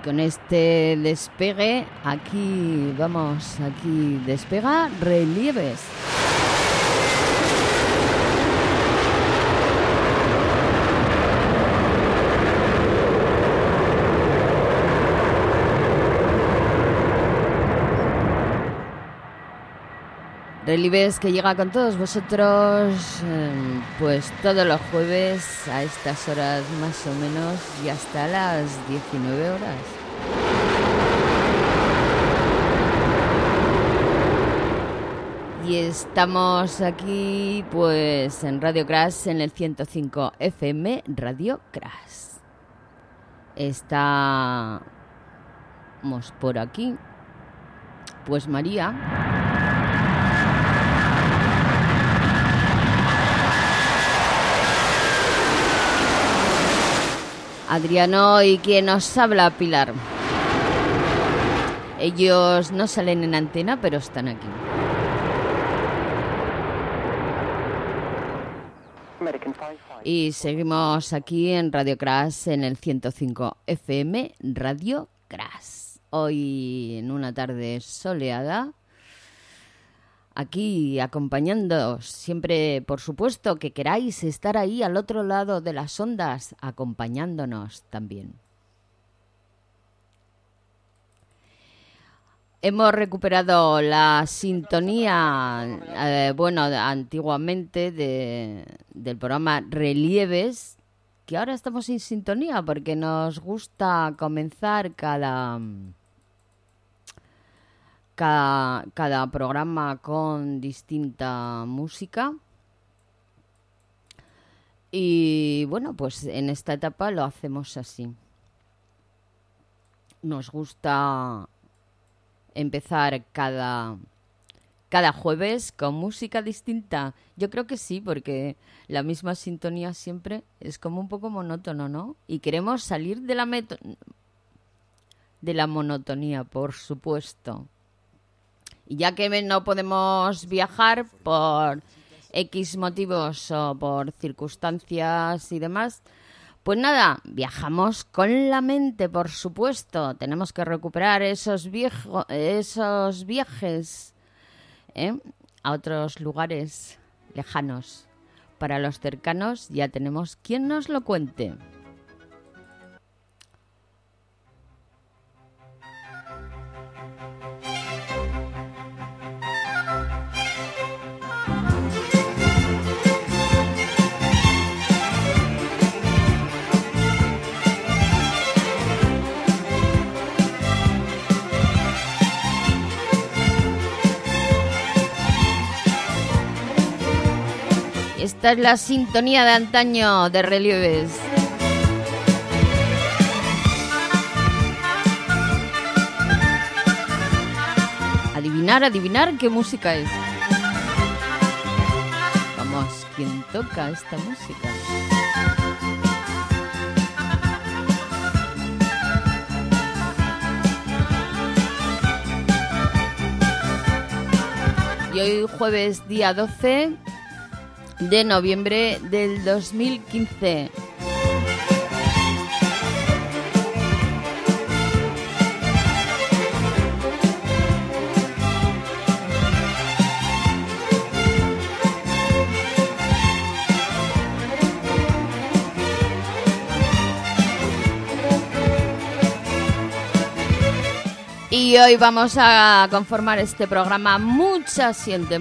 con este despegue, aquí despega Relieves. Relieves que llega con todos vosotros, pues todos los jueves a estas horas más o menos y hasta las 19 horas. Y estamos aquí pues en Radio Crash, en el 105 FM, Radio Crash. Estamos por aquí, pues María. Adriano y quien nos habla, Pilar. Ellos no salen en antena, pero están aquí. Y seguimos aquí en Radio Crash, en el 105 FM, Radio Crash. Hoy en una tarde soleada, aquí acompañándoos, siempre por supuesto que queráis estar ahí al otro lado de las ondas, acompañándonos también. Hemos recuperado la sintonía, antiguamente del programa Relieves, que ahora estamos sin sintonía porque nos gusta comenzar cada programa con distinta música. Y bueno, pues en esta etapa lo hacemos así. Nos gusta empezar cada jueves con música distinta. Yo creo que sí, porque la misma sintonía siempre es como un poco monótono, ¿no? Y queremos salir de la monotonía, por supuesto. Y ya que no podemos viajar por X motivos o por circunstancias y demás, pues nada, viajamos con la mente, por supuesto. Tenemos que recuperar esos viajes a otros lugares lejanos. Para los cercanos ya tenemos quien nos lo cuente. Esta es la sintonía de antaño de Relieves. Adivinar qué música es. Vamos, ¿quién toca esta música? Y hoy jueves día 12 de noviembre del 2015. Y hoy vamos a conformar este programa mucha gente.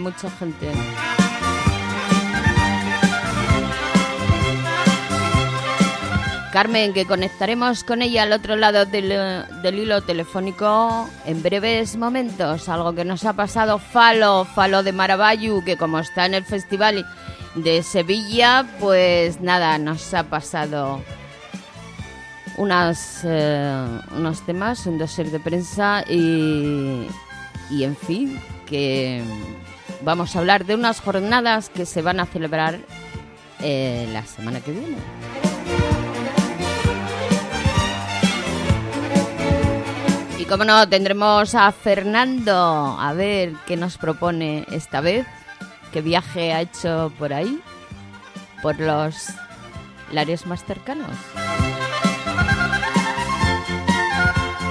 Carmen, que conectaremos con ella al otro lado del hilo telefónico en breves momentos. Algo que nos ha pasado Falo de Maravallu, que como está en el Festival de Sevilla, pues nada, nos ha pasado unos temas, un dossier de prensa y en fin, que vamos a hablar de unas jornadas que se van a celebrar la semana que viene. Y como no, tendremos a Fernando a ver qué nos propone esta vez, qué viaje ha hecho por ahí, por los lares más cercanos.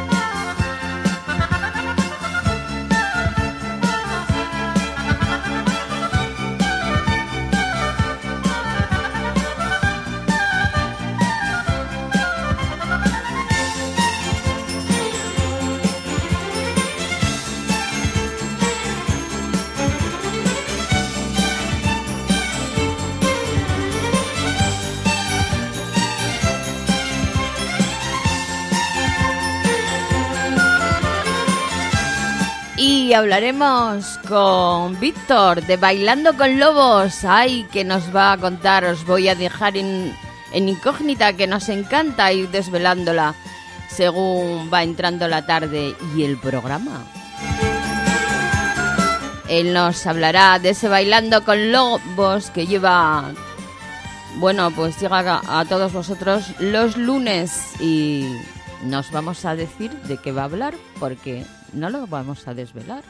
Hoy hablaremos con Víctor de Bailando con Lobos. Ay, que nos va a contar, os voy a dejar en incógnita, que nos encanta ir desvelándola según va entrando la tarde y el programa. Él nos hablará de ese Bailando con Lobos que lleva, bueno, pues llega a todos vosotros los lunes y nos vamos a decir de qué va a hablar porque no lo vamos a desvelar.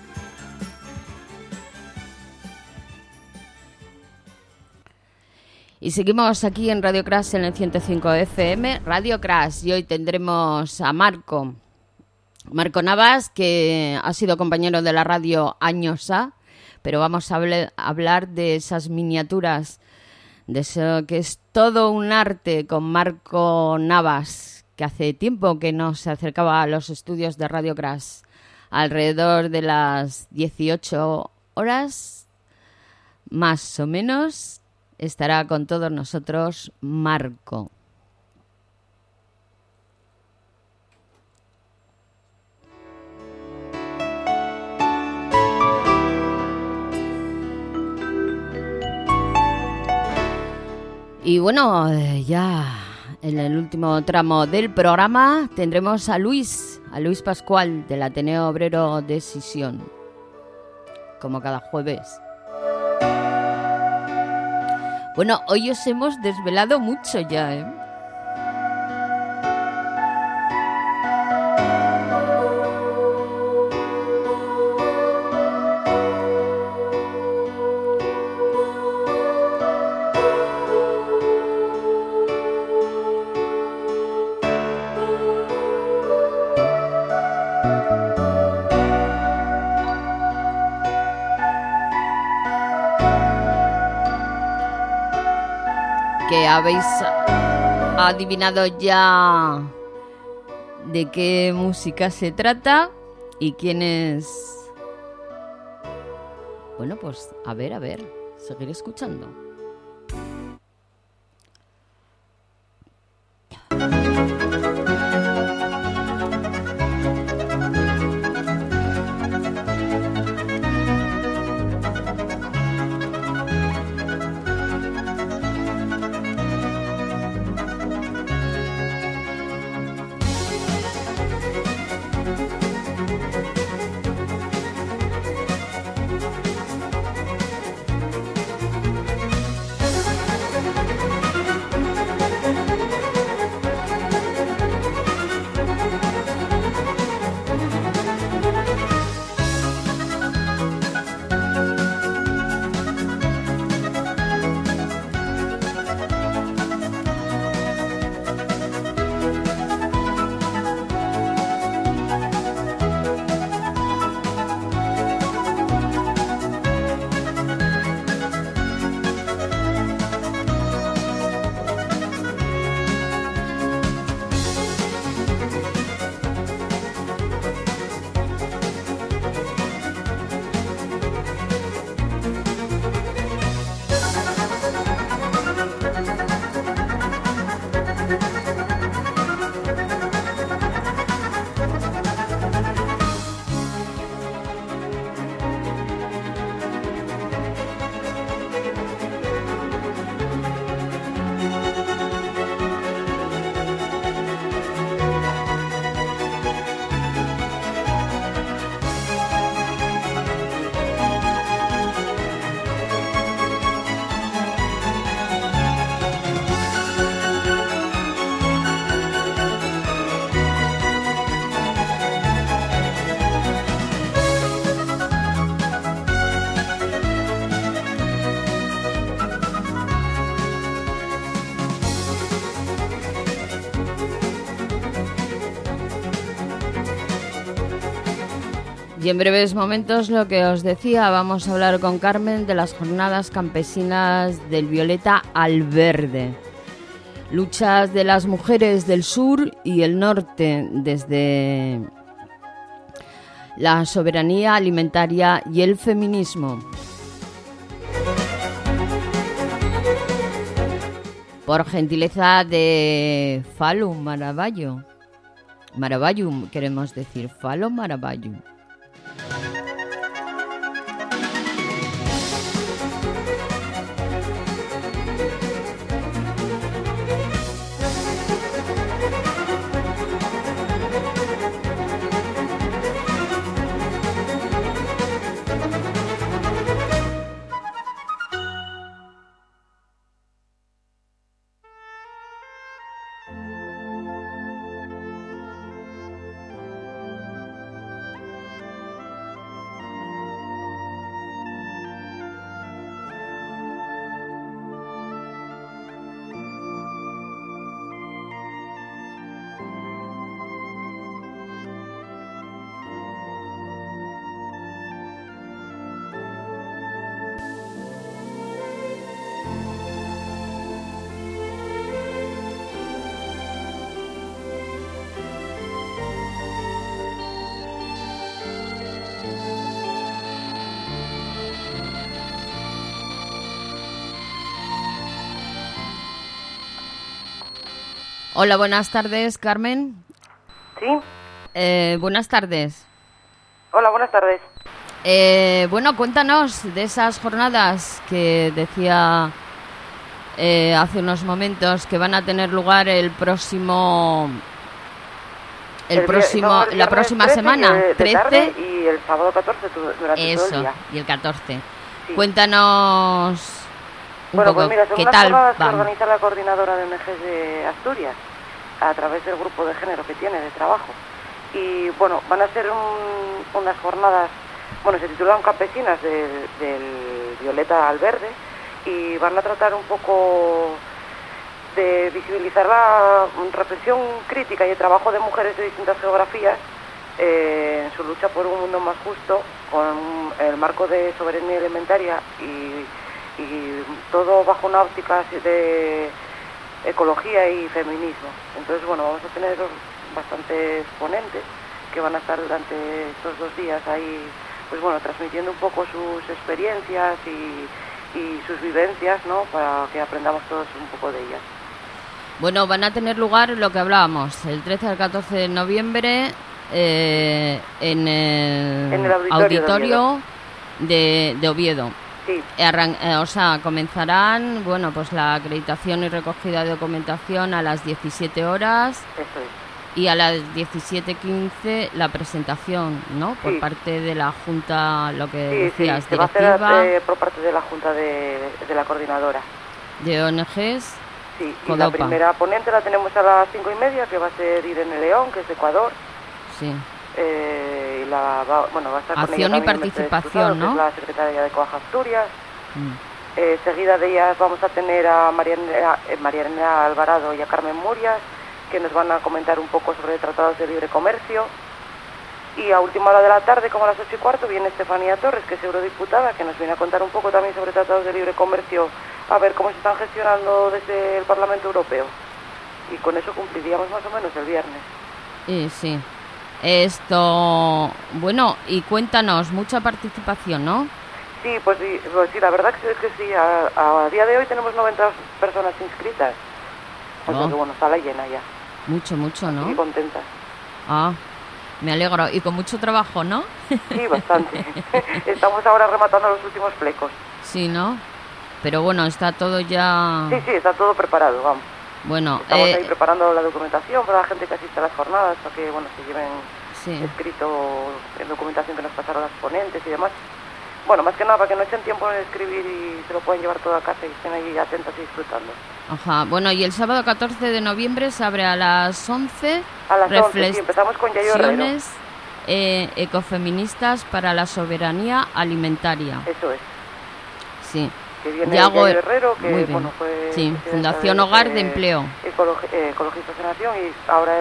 Y seguimos aquí en Radio Crash en el 105 FM, Radio Crash, y hoy tendremos a Marco Navas, que ha sido compañero de la radio años A, pero vamos a hablar de esas miniaturas, de eso que es todo un arte con Marco Navas, que hace tiempo que no se acercaba a los estudios de Radio Crash. Alrededor de las 18 horas, más o menos, estará con todos nosotros Marco. Y bueno, ya en el último tramo del programa tendremos a Luis Pascual del Ateneo Obrero de Sisión, como cada jueves. Bueno, hoy os hemos desvelado mucho ya, ¿eh? ¿Habéis adivinado ya de qué música se trata y quién es? Bueno, pues a ver, seguir escuchando. Y en breves momentos, lo que os decía, vamos a hablar con Carmen de las jornadas campesinas del violeta al verde. Luchas de las mujeres del sur y el norte desde la soberanía alimentaria y el feminismo. Por gentileza de Falo Maravallo, queremos decir, Falo Maravallo. Hola, buenas tardes, Carmen. ¿Sí? Buenas tardes. Hola, buenas tardes. Bueno, cuéntanos de esas jornadas que decía hace unos momentos que van a tener lugar la próxima semana, de 13 tarde, y el sábado 14 durante todo el día. Y el 14. Sí. Cuéntanos un Bueno, poco, pues mira, son ¿qué unas tal jornadas que van? organiza la coordinadora de ONGs de Asturias a través del grupo de género que tiene de trabajo. Y bueno, van a ser unas jornadas, bueno, se titulan Campesinas del Violeta al Verde, y van a tratar un poco de visibilizar la reflexión crítica y el trabajo de mujeres de distintas geografías en su lucha por un mundo más justo, con el marco de soberanía alimentaria y todo bajo una óptica de ecología y feminismo. Entonces, bueno, vamos a tener bastantes ponentes que van a estar durante estos 2 días ahí, pues bueno, transmitiendo un poco sus experiencias y sus vivencias, ¿no?, para que aprendamos todos un poco de ellas. Bueno, van a tener lugar lo que hablábamos, el 13 al 14 de noviembre en el auditorio de Oviedo. Sí. O sea, comenzarán, bueno, pues la acreditación y recogida de documentación a las 17 horas. Eso es. Y a las 17:15 la presentación, ¿no? Por parte de la Junta, lo que decías, se directiva. va a hacer por parte de la Junta de la coordinadora. De ONGs. Sí, y Codopa. la primera ponente la tenemos a las 5:30, que va a ser Irene León, que es de Ecuador. Sí. Y va a estar con Acción ella y también participación, ¿no? Que es la secretaria de Coaja Asturias. Seguida de ellas vamos a tener a Mariana Alvarado y a Carmen Murias, que nos van a comentar un poco sobre tratados de libre comercio. Y a última hora de la tarde, como a las 8:15, viene Estefanía Torres, que es eurodiputada, que nos viene a contar un poco también sobre tratados de libre comercio, a ver cómo se están gestionando desde el Parlamento Europeo. Y con eso cumpliríamos más o menos el viernes. Sí. Esto, bueno, y cuéntanos, mucha participación, ¿no? Sí, pues sí, la verdad es que sí. A día de hoy tenemos 90 personas inscritas. O sea que bueno, está la llena ya. Mucho, ¿no? Y contentas. Me alegro. Y con mucho trabajo, ¿no? Sí, bastante. Estamos ahora rematando los últimos flecos. Sí, ¿no? Pero bueno, está todo ya... Sí, está todo preparado, vamos. Bueno, estamos ahí preparando la documentación para la gente que asiste a las jornadas, para que bueno, se lleven escrito en documentación que nos pasaron las ponentes y demás. Bueno, más que nada para que no echen tiempo en escribir y se lo puedan llevar todo a casa y estén ahí atentas y disfrutando. Ajá, bueno, y el sábado 14 de noviembre se abre a las 11. A las 11, sí, empezamos con Yayo Herrero. Ecofeministas para la soberanía alimentaria. Eso es. Sí. Que viene Yayo Herrero, que bueno, fue... Sí, Fundación Hogar de Empleo. Ecologistas de Nación, y ahora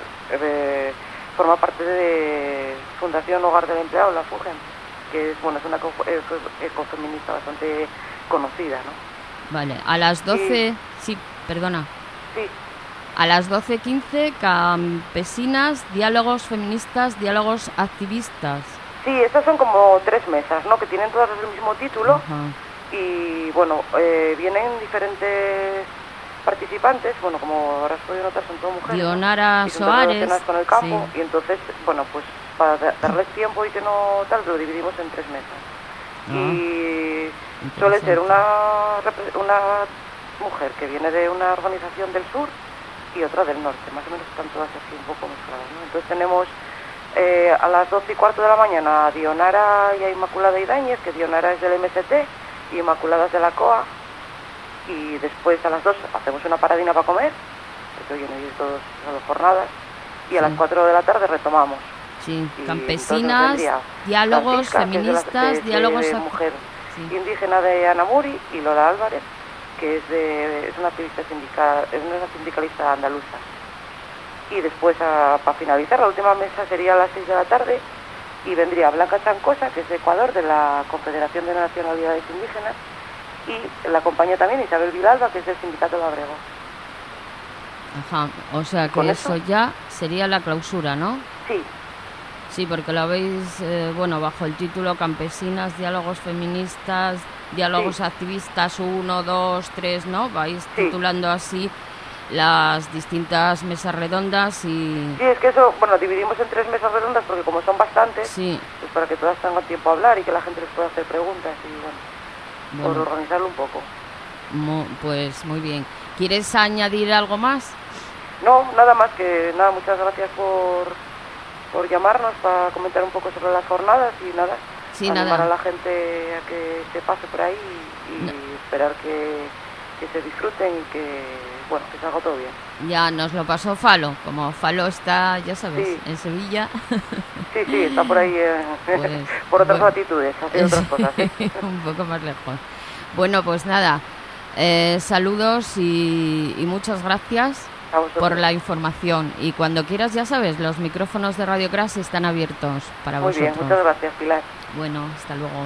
forma parte de Fundación Hogar del Empleado, la FUGEM, que es, bueno, es una ecofeminista bastante conocida, ¿no? Vale, a las 12... Sí, perdona. Sí. A las 12:15, campesinas, diálogos feministas, diálogos activistas. Sí, estas son como 3 mesas, ¿no?, que tienen todas el mismo título. Ajá. Y bueno, vienen diferentes participantes, bueno, como habrás podido notar, son todas mujeres. Dionara Soares. Con el campo, sí. Y entonces, bueno, pues para darles tiempo y que no tal, lo dividimos en 3 mesas. Y suele ser una mujer que viene de una organización del sur y otra del norte, más o menos están todas así un poco mezcladas, ¿no? Entonces tenemos a las 12:15 de la mañana a Dionara y a Inmaculada Idañez, que Dionara es del MST y Inmaculada es de la COA, y después a las 2 hacemos una paradina para comer, porque hoy en todos las jornadas, y a las 4 de la tarde retomamos. Sí, campesinas, diálogos feministas, diálogos de mujer indígena de Anamuri, y Lola Álvarez, que es una activista sindical, es una sindicalista andaluza. Y después, para finalizar, la última mesa sería a las 6 de la tarde, y vendría Blanca Chancosa, que es de Ecuador, de la Confederación de Nacionalidades Indígenas, y la acompaña también Isabel Vilalba, que es del Sindicato de Abrego. Ajá, o sea que eso ya sería la clausura, ¿no? Sí. Sí, porque lo habéis, bajo el título Campesinas, Diálogos Feministas, Diálogos Activistas 1, 2, 3, ¿no? Vais titulando así las distintas mesas redondas y... Sí, es que eso, bueno, dividimos en 3 mesas redondas porque como son bastantes, Sí, pues para que todas tengan tiempo a hablar y que la gente les pueda hacer preguntas y bueno, por organizarlo un poco. Pues muy bien. ¿Quieres añadir algo más? No, nada más que nada, muchas gracias por llamarnos para comentar un poco sobre las jornadas y nada, Sí, animar nada. a la gente a que se pase por ahí y esperar que se disfruten y que, bueno, que salga todo bien. Ya nos lo pasó Falo, como Falo está, ya sabes, Sí. en Sevilla. Sí, está por ahí Pues, por otras bueno. latitudes, haciendo otras cosas. ¿Sí? Un poco más lejos. Bueno, pues nada, saludos y muchas gracias A vosotros. por la información. Y cuando quieras, ya sabes, los micrófonos de Radio Crash están abiertos para Muy vosotros. bien, muchas gracias, Pilar. Bueno, hasta luego.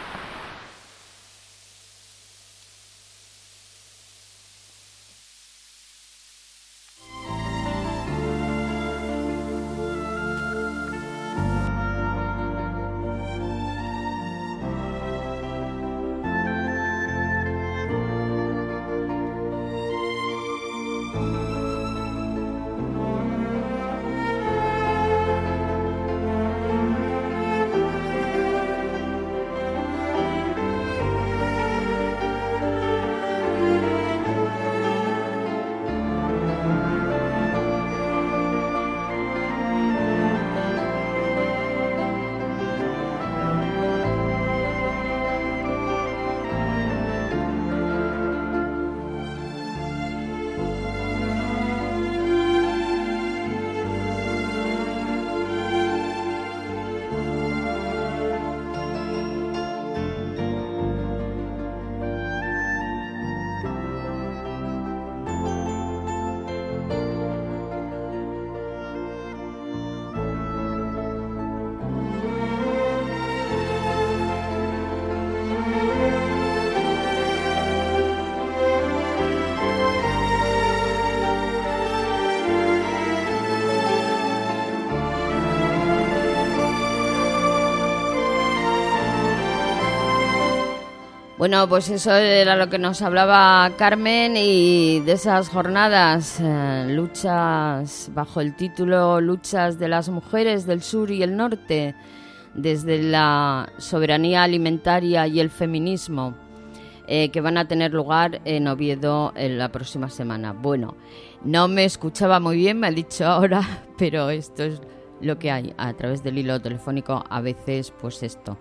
Bueno, pues eso era lo que nos hablaba Carmen y de esas jornadas, luchas bajo el título Luchas de las mujeres del sur y el norte, desde la soberanía alimentaria y el feminismo, que van a tener lugar en Oviedo en la próxima semana. Bueno, no me escuchaba muy bien, me ha dicho ahora, pero esto es lo que hay a través del hilo telefónico, a veces pues esto.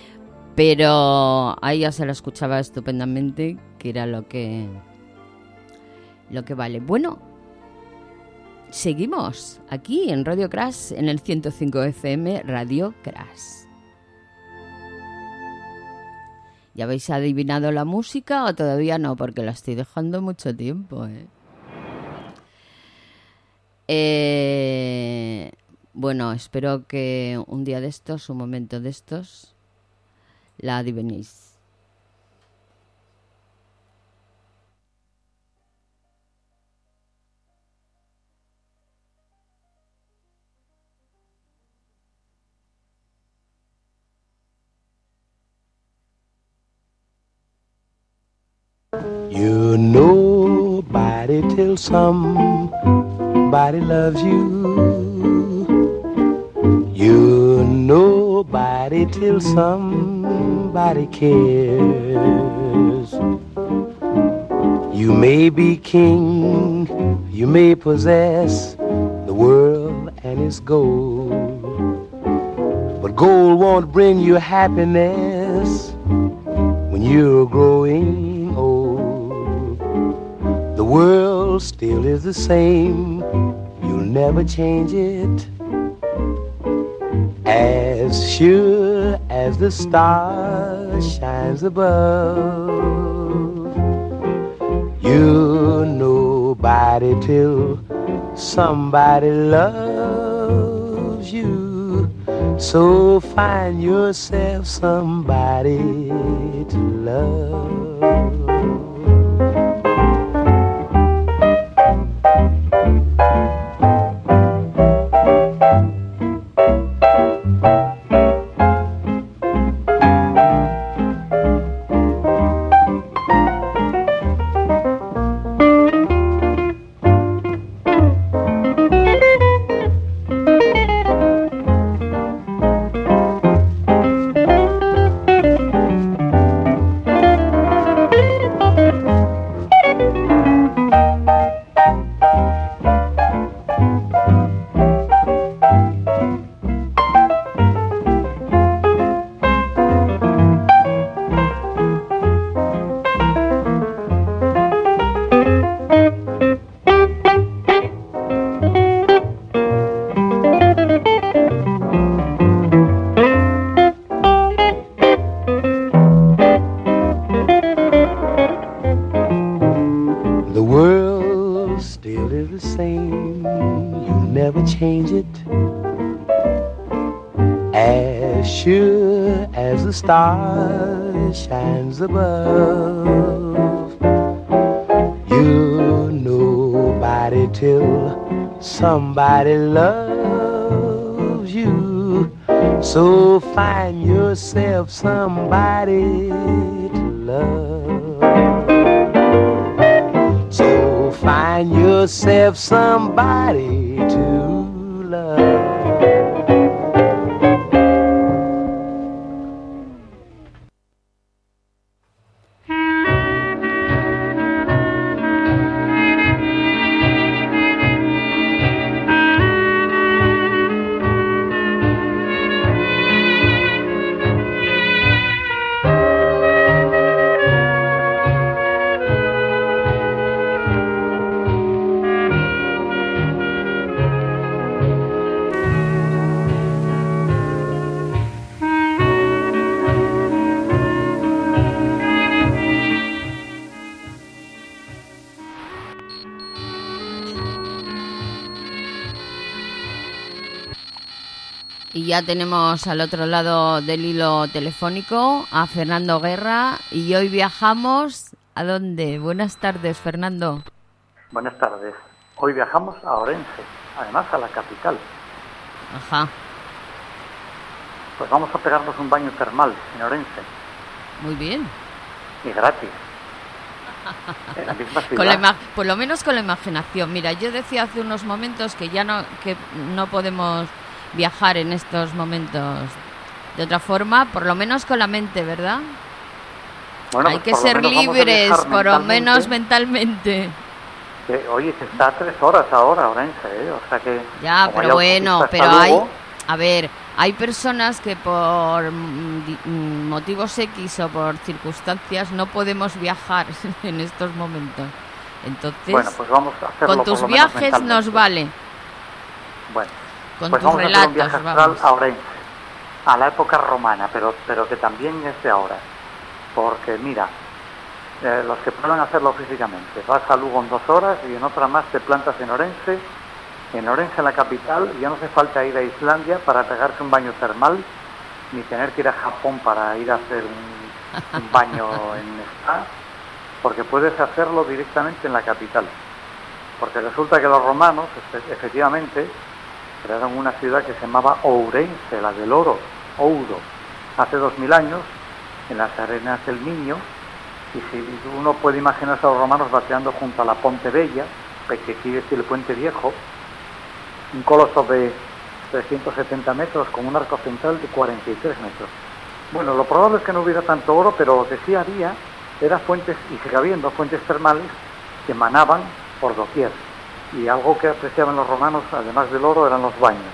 Pero ahí ya se la escuchaba estupendamente, que era lo que vale. Bueno, seguimos aquí en Radio Crash, en el 105 FM, Radio Crash. ¿Ya habéis adivinado la música o todavía no? Porque la estoy dejando mucho tiempo, Bueno, espero que un día de estos, un momento de estos, la adivinéis. You nobody till somebody loves you. You nobody till somebody cares. You may be king, you may possess the world and its gold, but gold won't bring you happiness when you're growing old. The world still is the same, you'll never change it. As sure as the star shines above, you're nobody till somebody loves you. So find yourself somebody to love. world still is the same. You never change it. As sure as the star shines above, you're nobody till somebody loves you. So find yourself somebody to love. So find yourself somebody to love. Y ya tenemos al otro lado del hilo telefónico a Fernando Guerra y hoy viajamos ¿a dónde? Buenas tardes, Fernando. Buenas tardes. Hoy viajamos a Orense, además a la capital. Ajá. Pues vamos a pegarnos un baño termal en Orense. Muy bien. Y gratis. En la misma ciudad. Por lo menos con la imaginación. Mira, yo decía hace unos momentos que ya no podemos viajar en estos momentos de otra forma, por lo menos con la mente, ¿verdad? Bueno, hay pues que ser libres, por lo menos mentalmente. Oye, que está a 3 horas ahora, Orense, o sea que... Ya, pero bueno, pero hay personas que por motivos X o por circunstancias no podemos viajar en estos momentos. Entonces, bueno, pues vamos a hacerlo con tus viajes nos vale. Bueno, con pues tus vamos relatos, a hacer un viaje astral a Orense, a la época romana, pero que también es de ahora. Porque mira, los que puedan hacerlo físicamente, vas a Lugo en 2 horas y en otra más te plantas en Orense en la capital, y ya no hace falta ir a Islandia para pegarse un baño termal, ni tener que ir a Japón para ir a hacer un baño en spa, porque puedes hacerlo directamente en la capital. Porque resulta que los romanos, efectivamente, crearon una ciudad que se llamaba Ourense, la del oro, Ouro, hace 2000 años, en las arenas del Miño, y si uno puede imaginarse a los romanos bateando junto a la Ponte Bella, que quiere decir el Puente Viejo, un coloso de 370 metros con un arco central de 43 metros. Bueno, lo probable es que no hubiera tanto oro, pero lo que sí había era fuentes, y sigue habiendo fuentes termales que emanaban por doquier. Y algo que apreciaban los romanos, además del oro, eran los baños.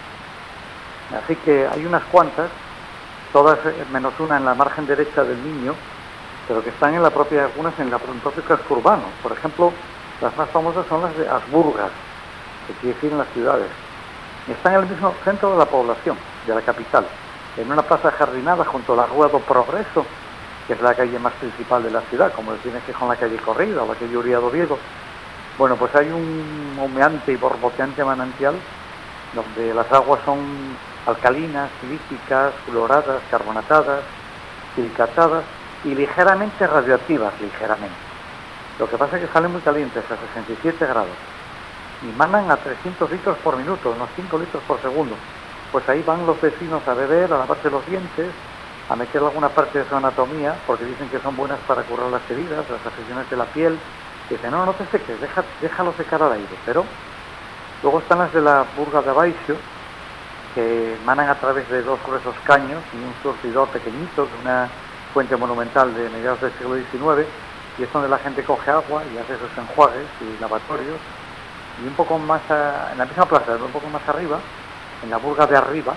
Así que hay unas cuantas, todas menos una en la margen derecha del Miño, pero que están en la propia, algunas en el propio casco urbano. Por ejemplo, las más famosas son las de Asburgas, que quiere decir en las ciudades. Están en el mismo centro de la población, de la capital, en una plaza jardinada junto a la Rúa do Progreso, que es la calle más principal de la ciudad, como tiene que con la calle Corrida o la calle Uriado Viego. Bueno, pues hay un humeante y borboteante manantial donde las aguas son alcalinas, silícicas, fluoradas, carbonatadas, silicatadas y ligeramente radioactivas, ligeramente. Lo que pasa es que salen muy calientes, a 67 grados, y manan a 300 litros por minuto, unos 5 litros por segundo. Pues ahí van los vecinos a beber, a lavarse los dientes, a meter alguna parte de su anatomía, porque dicen que son buenas para curar las heridas, las afecciones de la piel. Dicen, no te seques, déjalo secar al aire. Pero luego están las de la Burga de Baixo, que manan a través de 2 gruesos caños y un surtidor pequeñito de una fuente monumental de mediados del siglo XIX, y es donde la gente coge agua y hace sus enjuagues y lavatorios. Y un poco más, en la misma plaza, un poco más arriba, en la Burga de Arriba,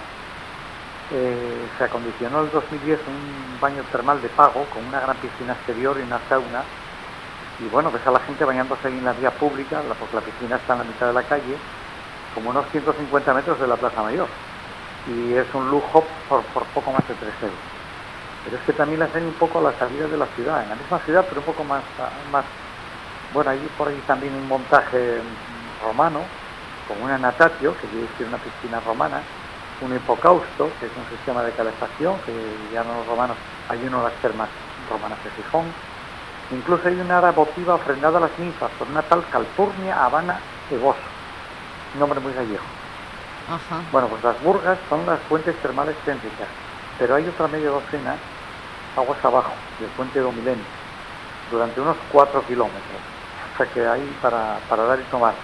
se acondicionó en el 2010 un baño termal de pago con una gran piscina exterior y una sauna. Y bueno, ves a la gente bañándose ahí en la vía pública, porque la piscina está en la mitad de la calle, como unos 150 metros de la Plaza Mayor. Y es un lujo por poco más de 3 euros. Pero es que también las hay un poco a la salida de la ciudad, en la misma ciudad, pero un poco más Bueno, hay por ahí también un montaje romano, con una natatio, que quiere decir una piscina romana, un hipocausto, que es un sistema de calefacción, que ya los romanos, hay uno de las termas romanas de Gijón. Incluso hay una ara votiva ofrendada a las ninfas por una tal Calpurnia Habana Egoso, un nombre muy gallego. Ajá. Bueno, pues las burgas son las fuentes termales céntricas, pero hay otra media docena aguas abajo del puente do Milenio, durante unos 4 kilómetros, o sea que hay para dar y tomar.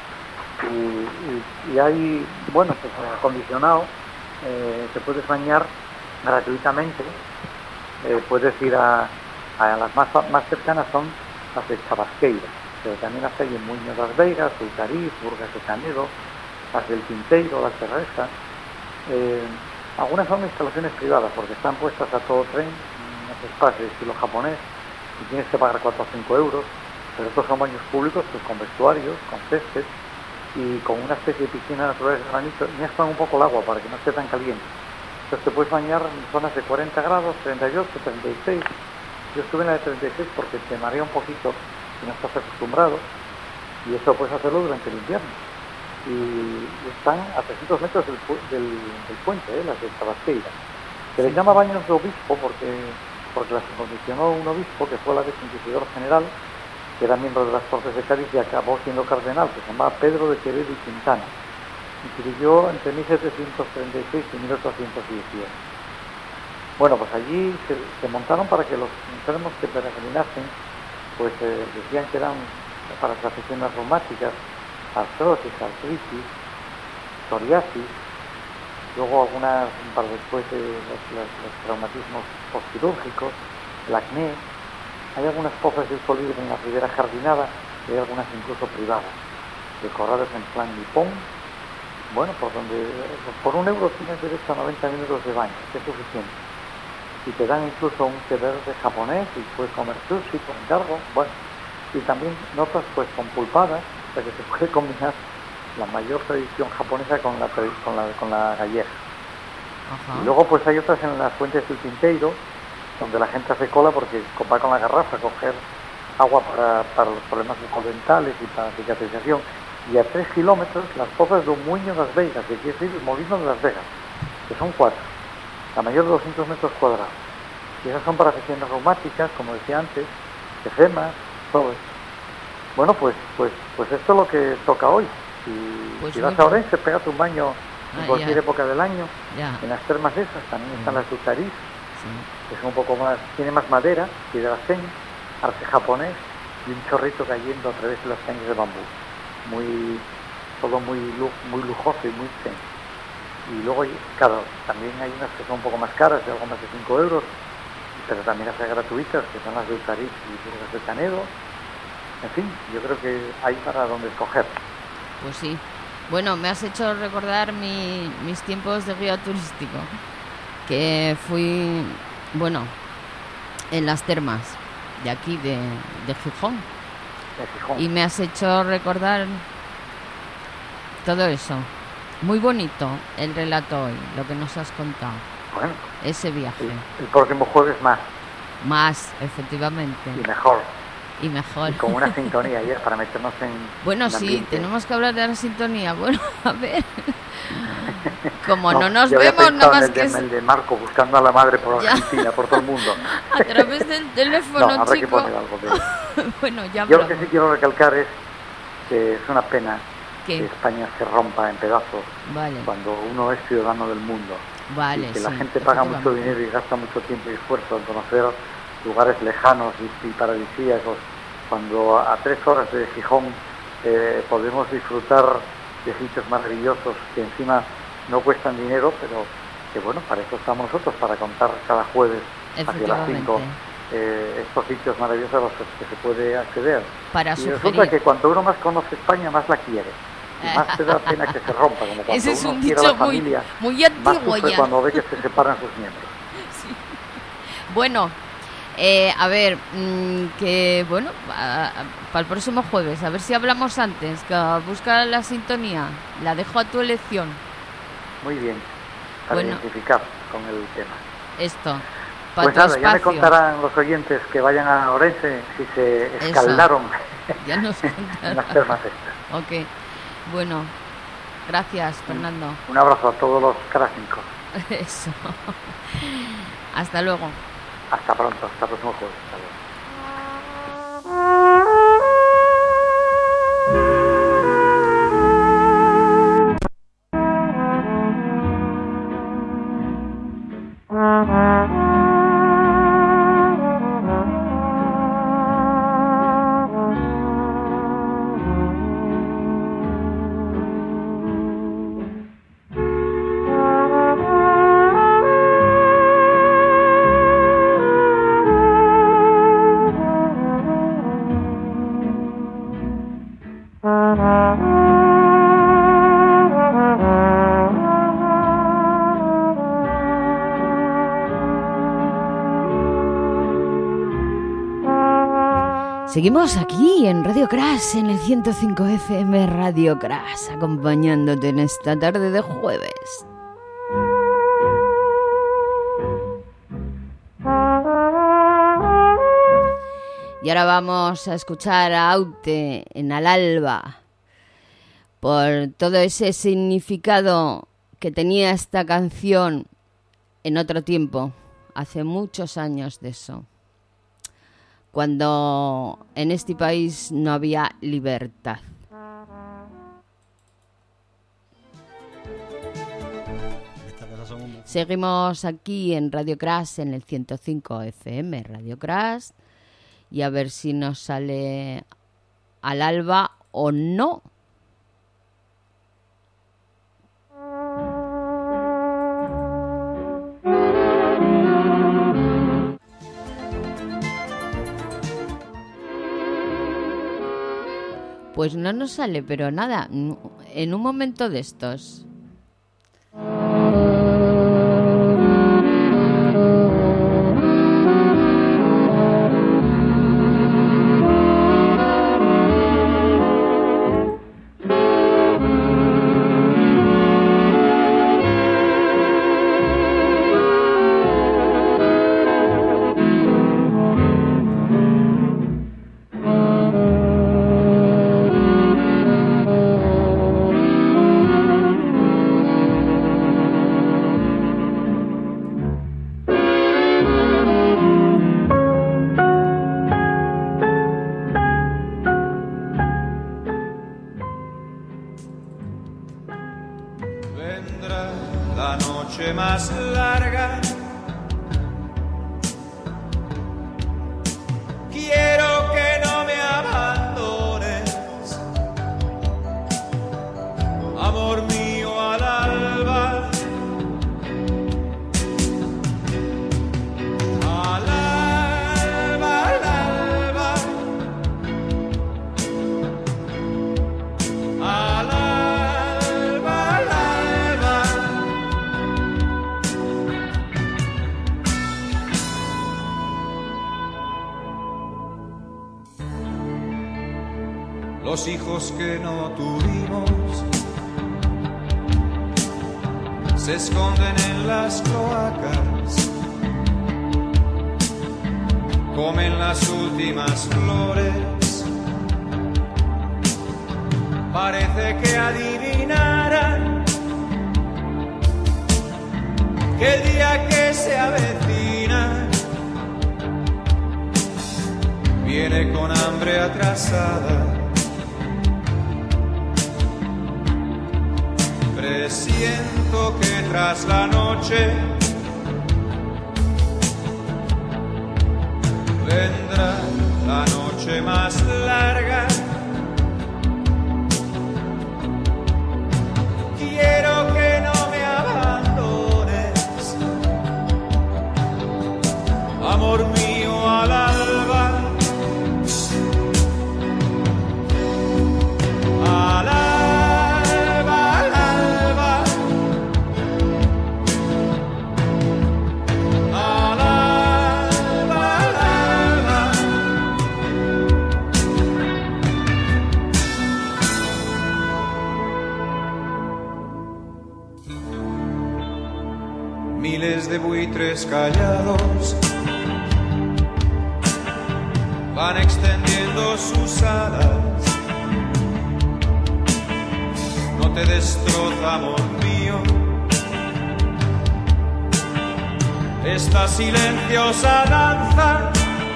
Y hay, bueno, pues acondicionado, te puedes bañar gratuitamente, puedes ir a las más cercanas, son las de Chabasqueira, pero también las hay en Muñoz das Veigas, Ulcariz, Burgas de Canedo, las del Quinteiro, las Terresas. Algunas son instalaciones privadas porque están puestas a todo tren, unos espacios de estilo japonés, y tienes que pagar 4 o 5 euros, pero estos son baños públicos pues con vestuarios, con césped y con una especie de piscina natural de granito, y mezclan un poco el agua para que no esté tan caliente. Entonces te puedes bañar en zonas de 40 grados, 38, 36. Yo estuve en la de 36 porque te marea un poquito si no estás acostumbrado, y eso puedes hacerlo durante el invierno. Y están a 300 metros del puente, las de Tabasqueira. Se les llama baños de obispo porque las acondicionó un obispo que fue la vez inquisidor general, que era miembro de las Cortes de Cádiz y acabó siendo cardenal, que se llamaba Pedro de Quevedo y Quintana, y que vivió entre 1736 y 1818. Bueno, pues allí se montaron para que los enfermos que peregrinasen, pues decían que eran para las afecciones reumáticas, artrosis, artritis, psoriasis, luego algunas para después de los traumatismos postquirúrgicos, el acné. Hay algunas pozas de uso libre en la ribera jardinada y hay algunas incluso privadas, decoradas en plan nipón. Bueno, por 1 euro tienes derecho a 90 minutos de baño, que es suficiente. Y te dan incluso un té verde japonés y puedes comer sushi por encargo. Bueno, y también notas pues con pulpadas, o sea que se puede combinar la mayor tradición japonesa con la gallega. Ajá. Y luego pues hay otras en las fuentes del Quinteiro, donde la gente hace cola porque va con la garrafa a coger agua para los problemas bucodentales y para la cicatrización. Y a 3 kilómetros las pozas de Muñoz das Veigas, que quiere decir el Molino de las Vegas, que son 4, la mayor de 200 metros cuadrados. Y esas son para afecciones reumáticas, como decía antes, eczemas, todo eso. Bueno, pues esto es lo que toca hoy. Si vas a Orense, pégate un baño en cualquier época del año, en las termas esas. También están las de Ulcariz, que son un poco más, tiene más madera, hidracén, arte japonés y un chorrito cayendo a través de las cañas de bambú. Todo muy lujoso y muy zen. Y luego, claro, también hay unas que son un poco más caras, de algo más de 5 euros, pero también las hay gratuitas, que son las de Ulcariz y Burgas de Canedo. En fin, yo creo que hay para donde escoger. Pues sí. Bueno, me has hecho recordar mis tiempos de guía turístico, que fui, bueno, en las termas de aquí, de Gijón. Y me has hecho recordar todo eso. Muy bonito el relato hoy, lo que nos has contado. Bueno, ese viaje. El próximo jueves más. Más, efectivamente. Y mejor. Y con una sintonía ya para meternos en... Bueno, sí, ambiente. Tenemos que hablar de la sintonía. Bueno, a ver. Como no nos vemos, nada más que... El de Marco buscando a la madre por Argentina, por todo el mundo. A través del teléfono, no, habrá chico. Que poner algo de... Bueno, ya yo hablamos. lo que sí quiero recalcar es que es una pena que España se rompa en pedazos cuando uno es ciudadano del mundo. Vale, y que la gente paga mucho dinero y gasta mucho tiempo y esfuerzo en conocer lugares lejanos y paradisíacos, cuando a 3 horas de Gijón podemos disfrutar de sitios maravillosos que encima no cuestan dinero, pero que bueno, para eso estamos nosotros, para contar cada jueves hacia las 5 estos sitios maravillosos a los que se puede acceder. Para y resulta que cuanto uno más conoce España, más la quiere. Y más te da pena que se rompa, como cuando ese es uno un quiere a la familia, muy antiguo, más sufre ya. cuando ve que se separan sus miembros. Sí. Bueno, a ver, que bueno, para el próximo jueves, a ver si hablamos antes, que busca la sintonía, la dejo a tu elección. Muy bien, para identificar con el tema. Esto. Pues nada, ya me contarán los oyentes que vayan a Orense si se escaldaron Ya nos contarás. En las termas estas. Ok. Bueno, gracias, Fernando. Un abrazo a todos los clásicos. Eso. Hasta luego. Hasta pronto, hasta el próximo jueves. Hasta luego. Seguimos aquí en Radio Crash, en el 105 FM Radio Crash, acompañándote en esta tarde de jueves. Y ahora vamos a escuchar a Aute en Al Alba, por todo ese significado que tenía esta canción en otro tiempo, hace muchos años de eso, cuando en este país no había libertad. Seguimos aquí en Radio Crash, en el 105 FM Radio Crash, y a ver si nos sale Al Alba o no. Pues no nos sale, pero nada, en un momento de estos. Los hijos que no tuvimos se esconden en las cloacas, comen las últimas flores, parece que adivinaran que el día que se avecina viene con hambre atrasada. Presiento que tras la noche vendrá la noche más larga. Quiero que no me abandones, amor mío, al alba. Al alba, al alba, al alba, al alba. Miles de buitres callados van extendiendo sus alas. No te destroza, amor mío, esta silenciosa danza,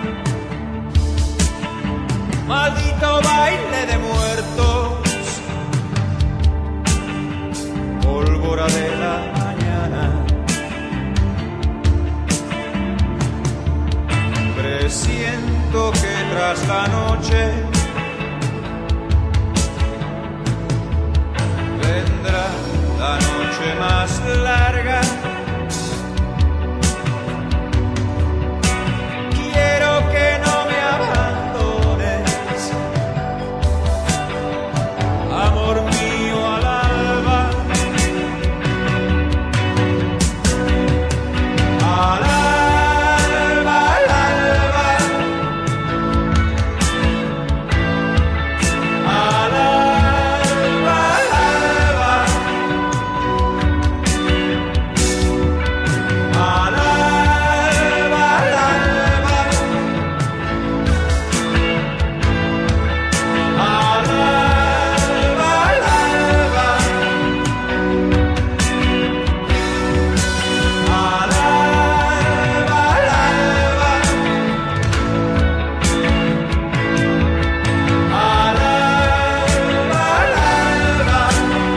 maldito baile de muertos, pólvora de la mañana. Presiento que tras la noche vendrá la noche más larga. Quiero que no me abandones, amor mío, al alba. Al alba, al alba. Al alba, al alba. Al alba, al alba. Al alba, al alba. Al alba, al alba. Al alba, al alba.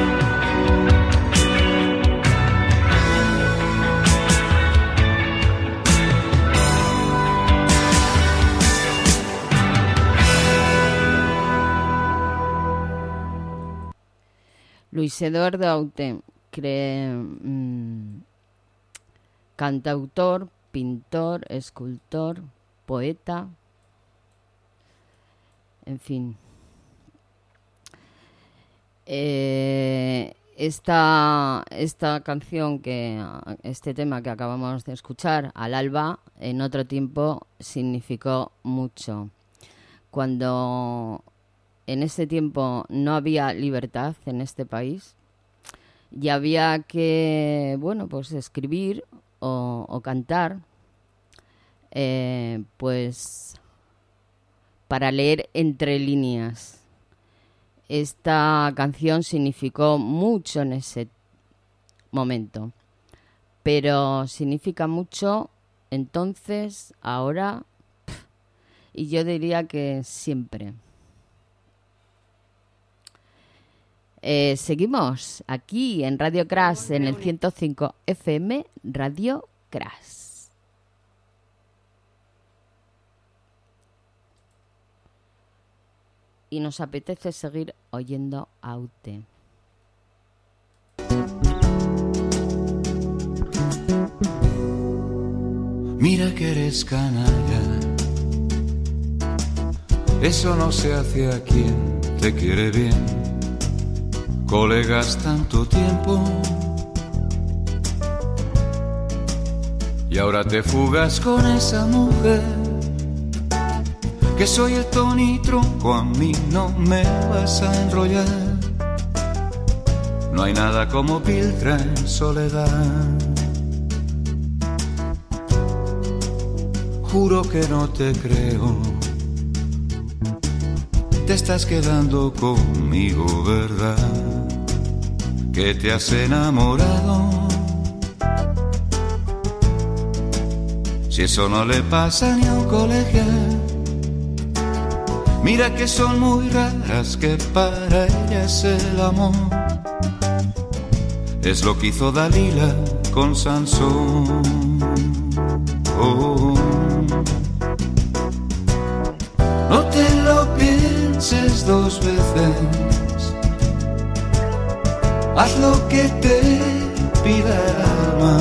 Luis Eduardo Aute, cantautor, pintor, escultor, poeta, en fin. Esta canción, este tema que acabamos de escuchar, Al alba, en otro tiempo significó mucho. Cuando en ese tiempo no había libertad en este país y había que, bueno, pues escribir o cantar, pues para leer entre líneas. Esta canción significó mucho en ese momento, pero significa mucho entonces, ahora, y yo diría que siempre. Seguimos aquí en Radio Crash, en el 105 FM, Radio Crash. Y nos apetece seguir oyendo Aute. Mira que eres canalla, eso no se hace a quien te quiere bien. Colegas tanto tiempo y ahora te fugas con esa mujer. Que soy el Tony Tronco, a mí no me vas a enrollar. No hay nada como Piltra en soledad. Juro que no te creo, te estás quedando conmigo, ¿verdad? Que te has enamorado. Si eso no le pasa ni a un colegial. Mira que son muy raras, que para ella es el amor. Es lo que hizo Dalila con Sansón. Oh. No te lo pienses dos veces, haz lo que te pida el alma.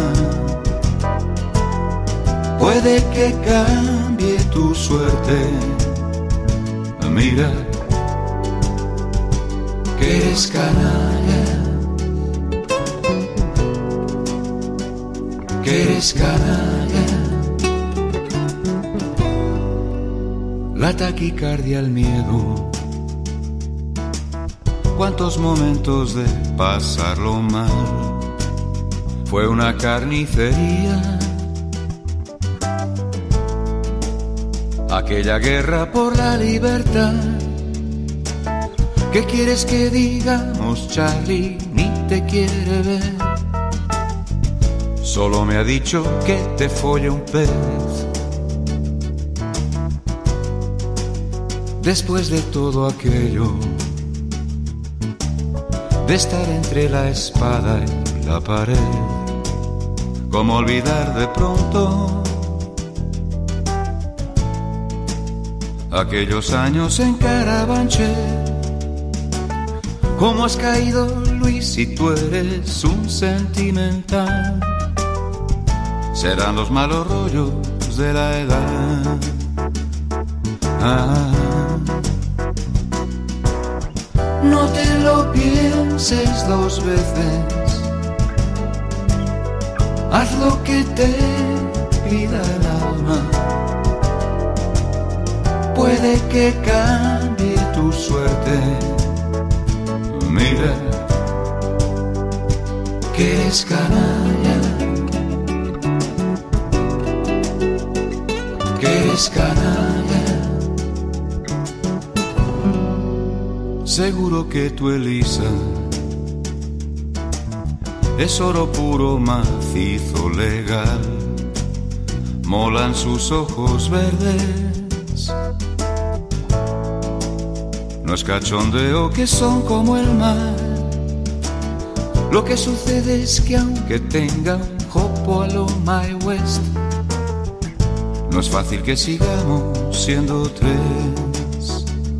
Puede que cambie tu suerte. Mira que eres canalla, que eres canalla. La taquicardia, el miedo, cuántos momentos de pasarlo mal. Fue una carnicería, aquella guerra por la libertad. ¿Qué quieres que digamos? Charlie ni te quiere ver. Solo me ha dicho que te folle un pez. Después de todo aquello, de estar entre la espada y la pared, ¿cómo olvidar de pronto aquellos años en Carabanchel? ¿Cómo has caído, Luis, si tú eres un sentimental? Serán los malos rollos de la edad. No te lo pienses dos veces, haz lo que te pida el alma. Puede que cambie tu suerte. Mira que eres canalla, que eres canalla. Seguro que tu Elisa es oro puro, macizo, legal. Molan sus ojos verdes. No es cachondeo que son como el mar. Lo que sucede es que aunque tenga un jopo a lo My West, no es fácil que sigamos siendo tres.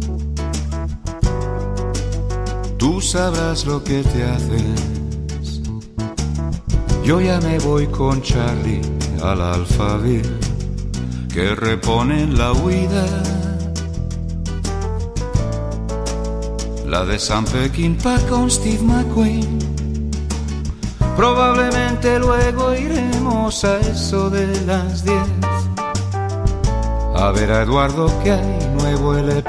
Tú sabrás lo que te haces. Yo ya me voy con Charlie al Alphaville, que reponen la huida. La de San Peckinpah con Steve McQueen. Probablemente luego iremos a eso de las 10 a ver a Eduardo, que hay nuevo LP.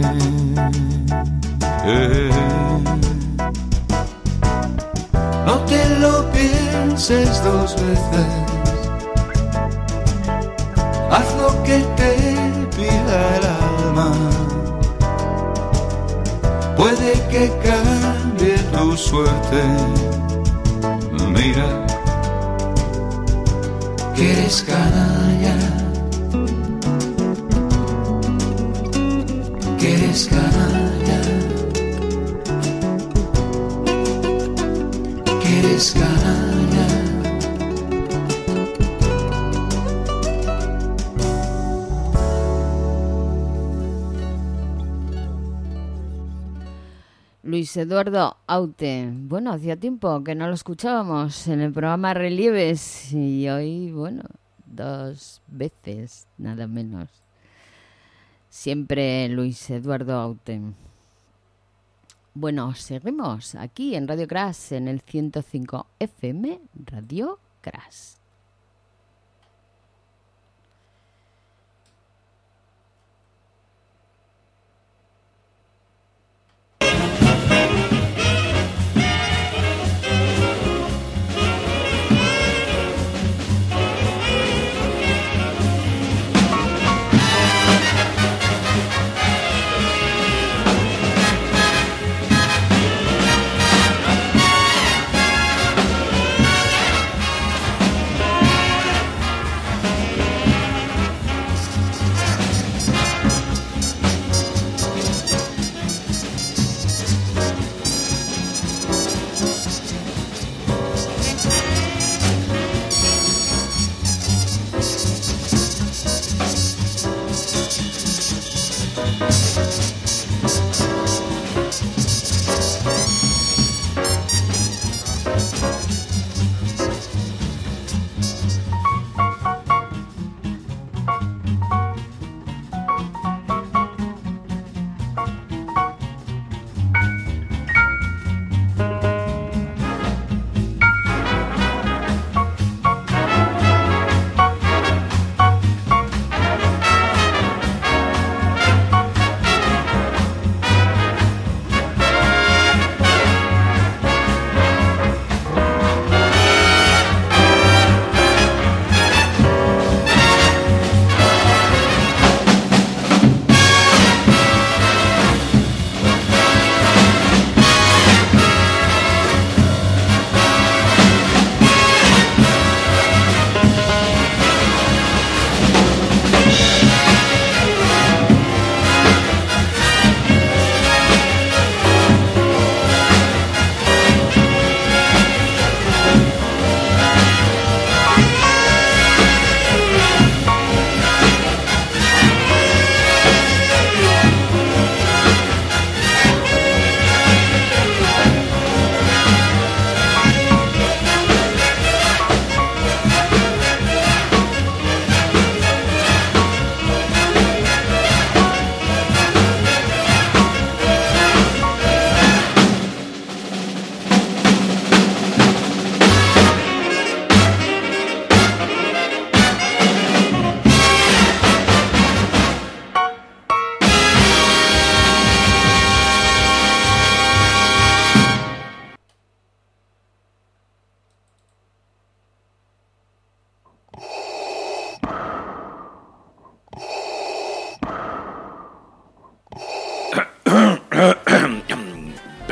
No te lo pienses dos veces, haz lo que te pida el alma. Puede que cambie tu suerte. Mira que eres canalla, que eres canalla, que eres canalla. Luis Eduardo Aute. Bueno, hacía tiempo que no lo escuchábamos en el programa Relieves y hoy, bueno, 2 veces, nada menos. Siempre Luis Eduardo Aute. Bueno, seguimos aquí en Radio Crash, en el 105 FM, Radio Crash.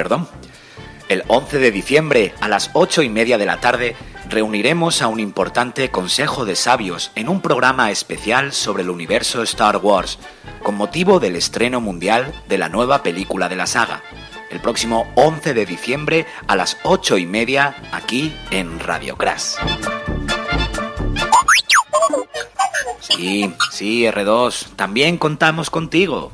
perdón. El 11 de diciembre, a las 8:30 de la tarde, reuniremos a un importante consejo de sabios en un programa especial sobre el universo Star Wars, con motivo del estreno mundial de la nueva película de la saga. El próximo 11 de diciembre a las 8:30, aquí en Radio Crash. Sí, R2, también contamos contigo.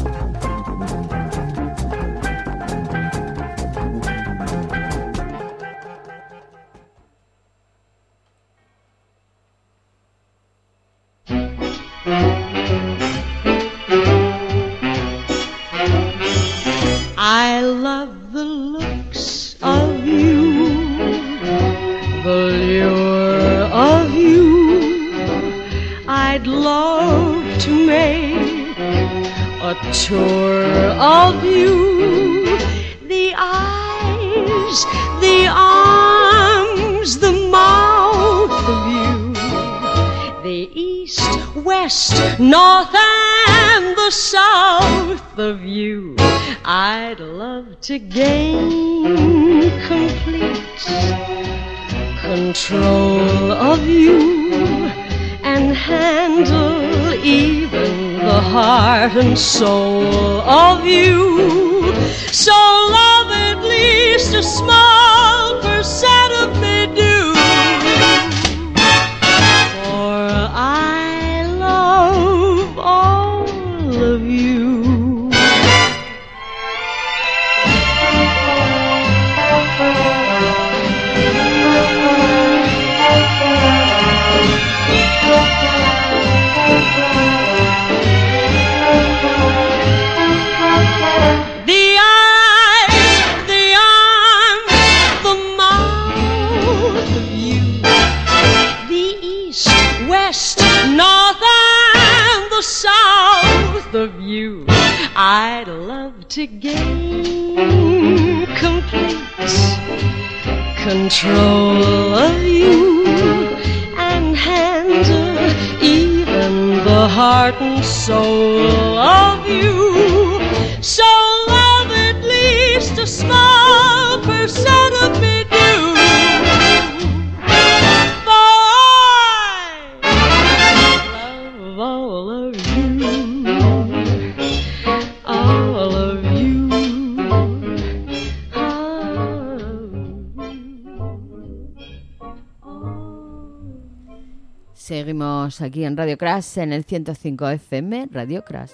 I love the looks of you, the lure of you. I'd love to make a tour of you. The eyes, the arms, the mouth of you. The east, west, north and the south of you. I'd love to gain complete control of you and handle even the heart and soul of you. So love at least a small percent of me do. For I love all of you. The eyes, the arms, the mouth of you. The east, west, north and the south of you. I'd love to gain complete control of you and handle even the heart and soul of you. So love at least a small percent of me do. For I love all of you, all of you, Seguimos aquí en Radio Crash, en el 105 FM, Radio Crash.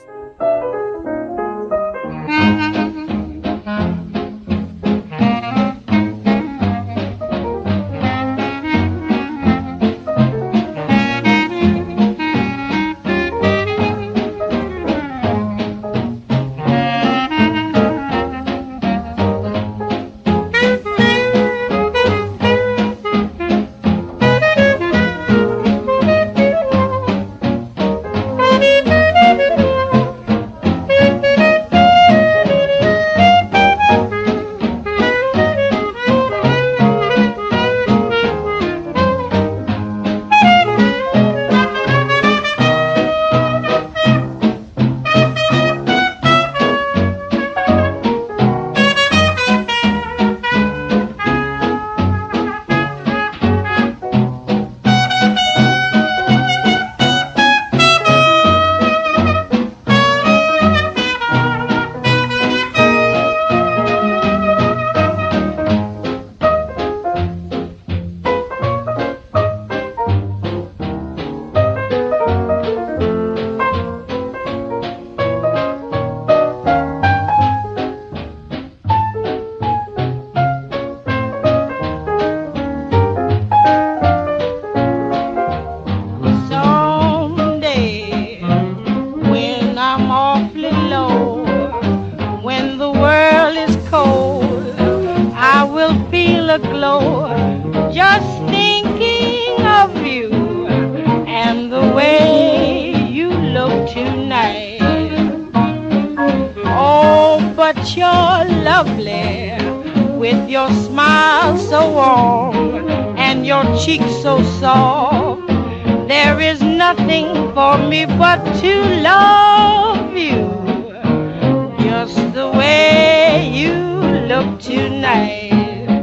Just the way you look tonight.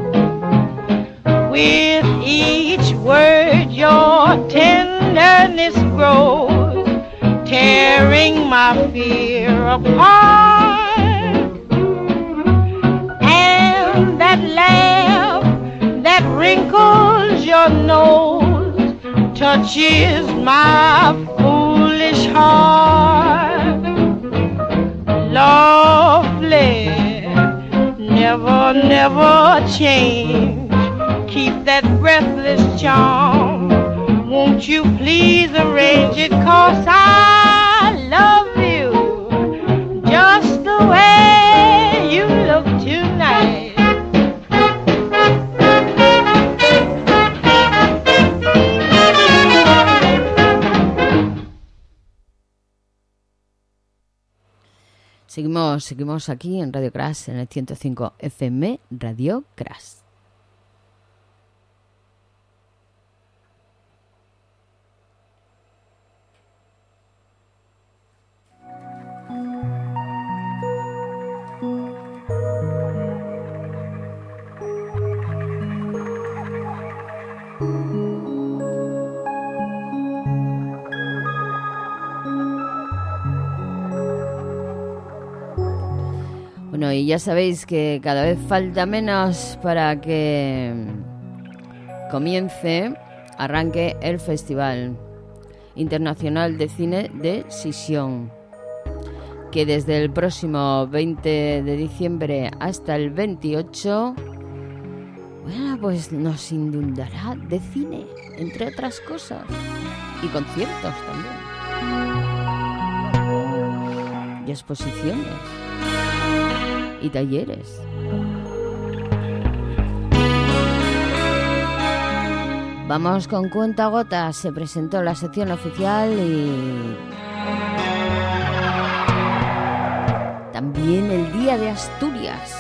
With each word your tenderness grows, tearing my fear apart. And that laugh that wrinkles your nose touches my foolish heart. Lovely, never, never change. Keep that breathless charm. Won't you please arrange it? 'Cause I love you just the way you look tonight. Seguimos aquí en Radio Crash, en el 105 FM, Radio Crash. Bueno, y ya sabéis que cada vez falta menos para que arranque el Festival Internacional de Cine de Sisión, que desde el próximo 20 de diciembre hasta el 28, bueno, pues nos inundará de cine, entre otras cosas, y conciertos también, y exposiciones, y talleres. Vamos con cuentagotas. Se presentó la sección oficial y también el Día de Asturias.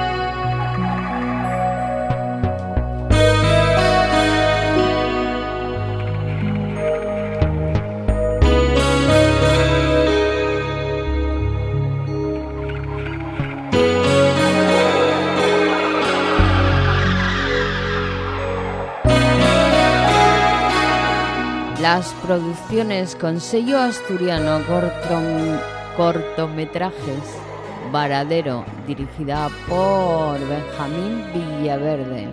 Las producciones con sello asturiano, cortometrajes, Varadero, dirigida por Benjamín Villaverde.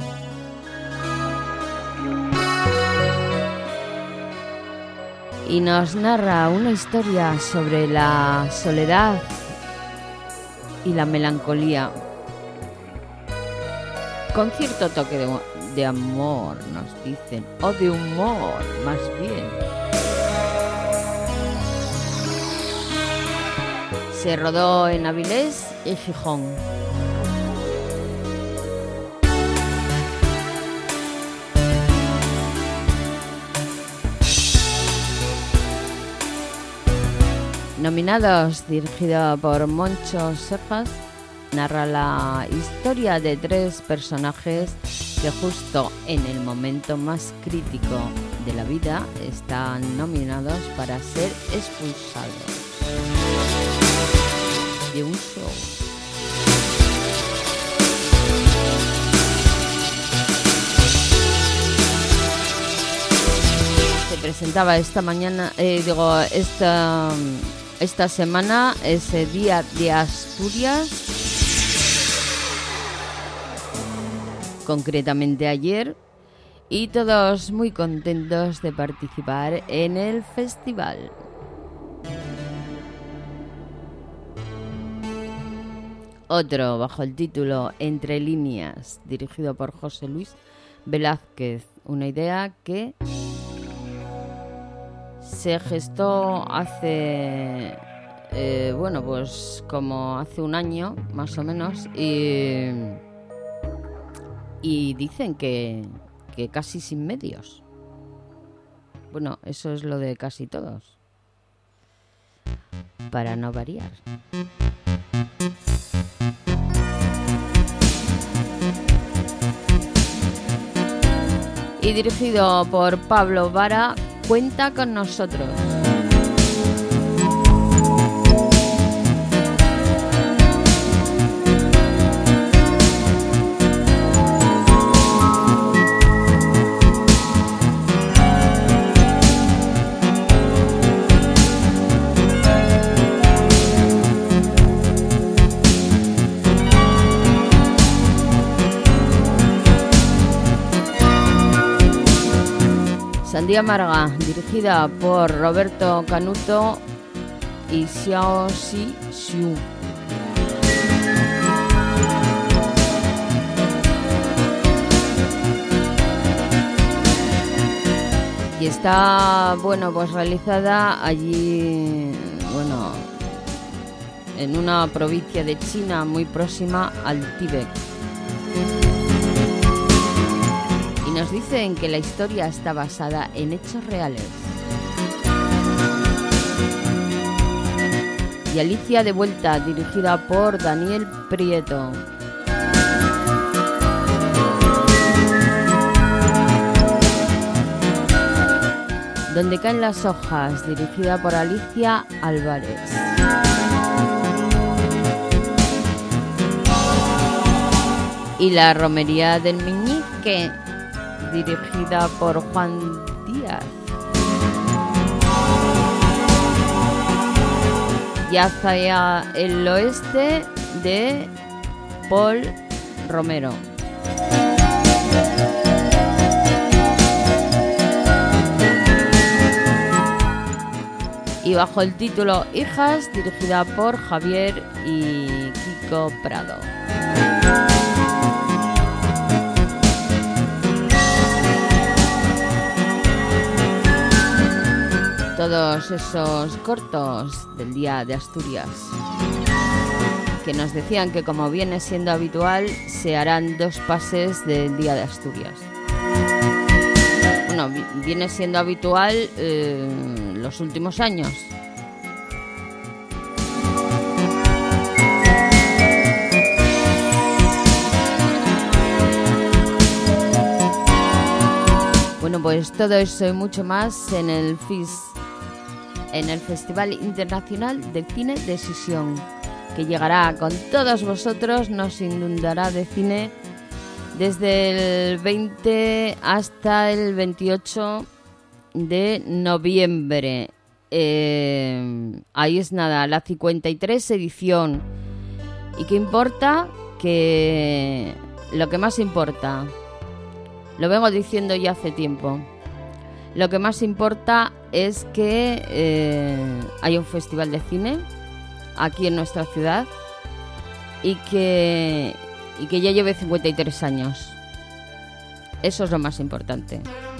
Y nos narra una historia sobre la soledad y la melancolía, con cierto toque de amor, nos dicen, o de humor, más bien. Se rodó en Avilés y Gijón. Nominados, dirigido por Moncho Serjas, narra la historia de tres personajes que justo en el momento más crítico de la vida están nominados para ser expulsados de un show. Se presentaba esta semana ese Día de Asturias, concretamente ayer, y todos muy contentos de participar en el festival. Otro bajo el título Entre líneas, dirigido por José Luis Velázquez, una idea que se gestó hace pues como hace un año más o menos, y dicen que casi sin medios. Bueno, eso es lo de casi todos, para no variar. Y dirigido por Pablo Vara, Cuenta con nosotros. Sandía Amarga, dirigida por Roberto Canuto y Xiao Xi Xiu. Y está, pues realizada allí, en una provincia de China muy próxima al Tíbet. Y nos dicen que la historia está basada en hechos reales. Y Alicia de Vuelta, dirigida por Daniel Prieto. Donde caen las hojas, dirigida por Alicia Álvarez. Y La romería del Meñique, dirigida por Juan Díaz. Y Hacia el oeste, de Paul Romero. Y bajo el título Hijas, dirigida por Javier y Kiko Prado. Todos esos cortos del Día de Asturias, que nos decían que, como viene siendo habitual, se harán 2 pases del Día de Asturias. Bueno, viene siendo habitual los últimos años. Bueno, pues todo eso y mucho más en el FIS, en el Festival Internacional de Cine Decisión, que llegará con todos vosotros, nos inundará de cine desde el 20 hasta el 28 de noviembre. Ahí es nada, la 53 edición. ¿Y qué importa? Que lo que más importa, lo vengo diciendo ya hace tiempo, lo que más importa es que hay un festival de cine aquí en nuestra ciudad y que ya lleve 53 años. Eso es lo más importante.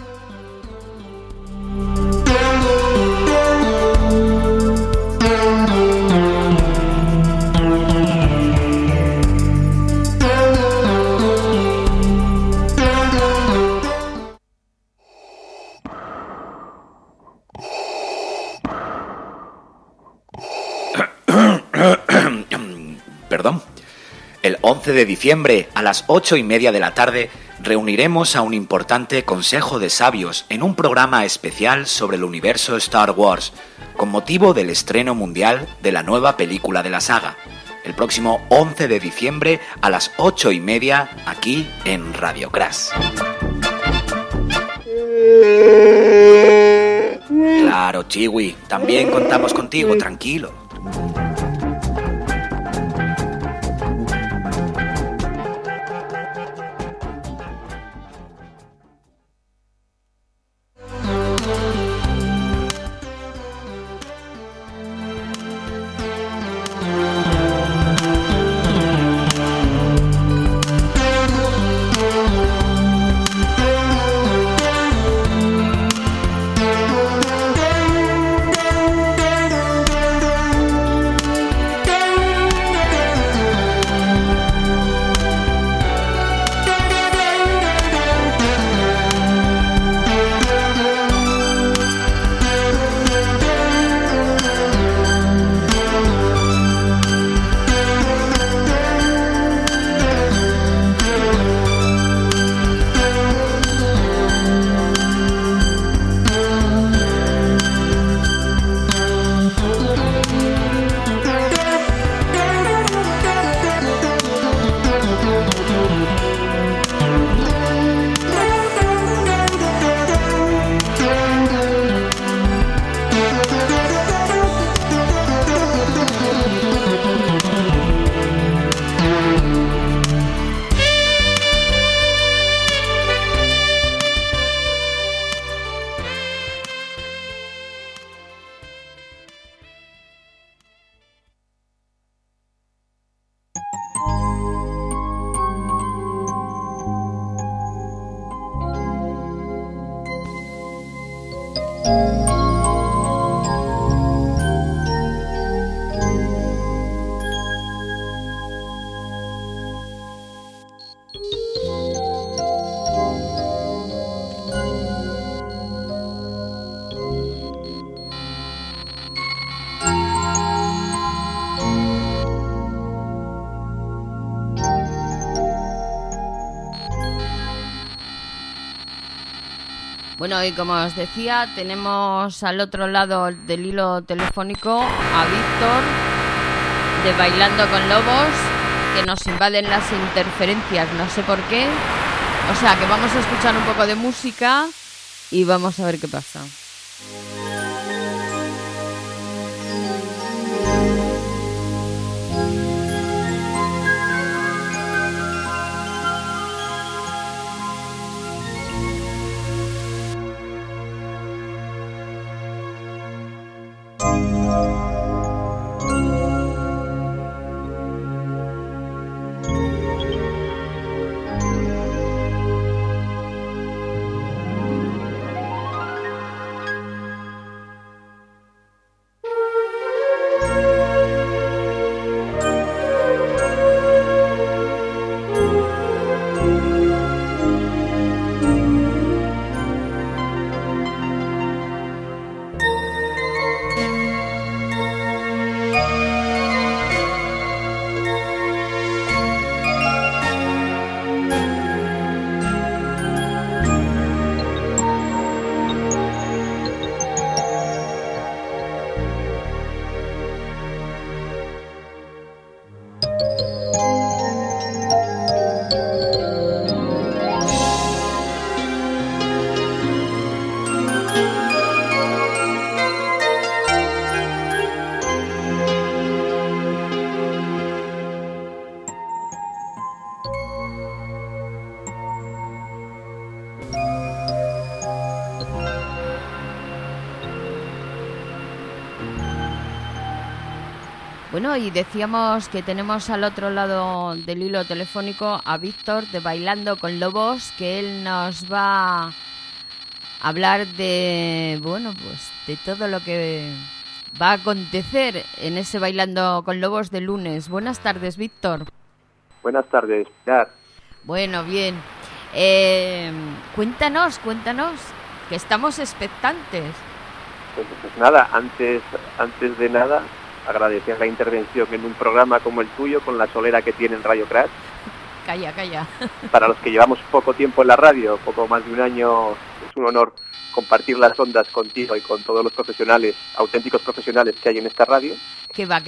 Perdón. El 11 de diciembre, a las 8:30 de la tarde, reuniremos a un importante consejo de sabios en un programa especial sobre el universo Star Wars, con motivo del estreno mundial de la nueva película de la saga. El próximo 11 de diciembre, a las 8:30, aquí en Radio Crash. Claro, Chiwi, también contamos contigo, tranquilo. Bueno, y como os decía, tenemos al otro lado del hilo telefónico a Víctor de Bailando con Lobos, que nos invaden las interferencias, no sé por qué. O sea, que vamos a escuchar un poco de música y vamos a ver qué pasa. Bueno, y decíamos que tenemos al otro lado del hilo telefónico a Víctor de Bailando con Lobos, que él nos va a hablar de, bueno, pues de todo lo que va a acontecer en ese Bailando con Lobos de lunes. Buenas tardes, Víctor. Buenas tardes, Pilar. Bueno, bien. Cuéntanos, que estamos expectantes. Pues nada, antes de nada, agradecer la intervención en un programa como el tuyo, con la solera que tiene en Radio Crash. Calla. Para los que llevamos poco tiempo en la radio, poco más de un año, es un honor compartir las ondas contigo y con todos los profesionales, auténticos profesionales que hay en esta radio. Que va.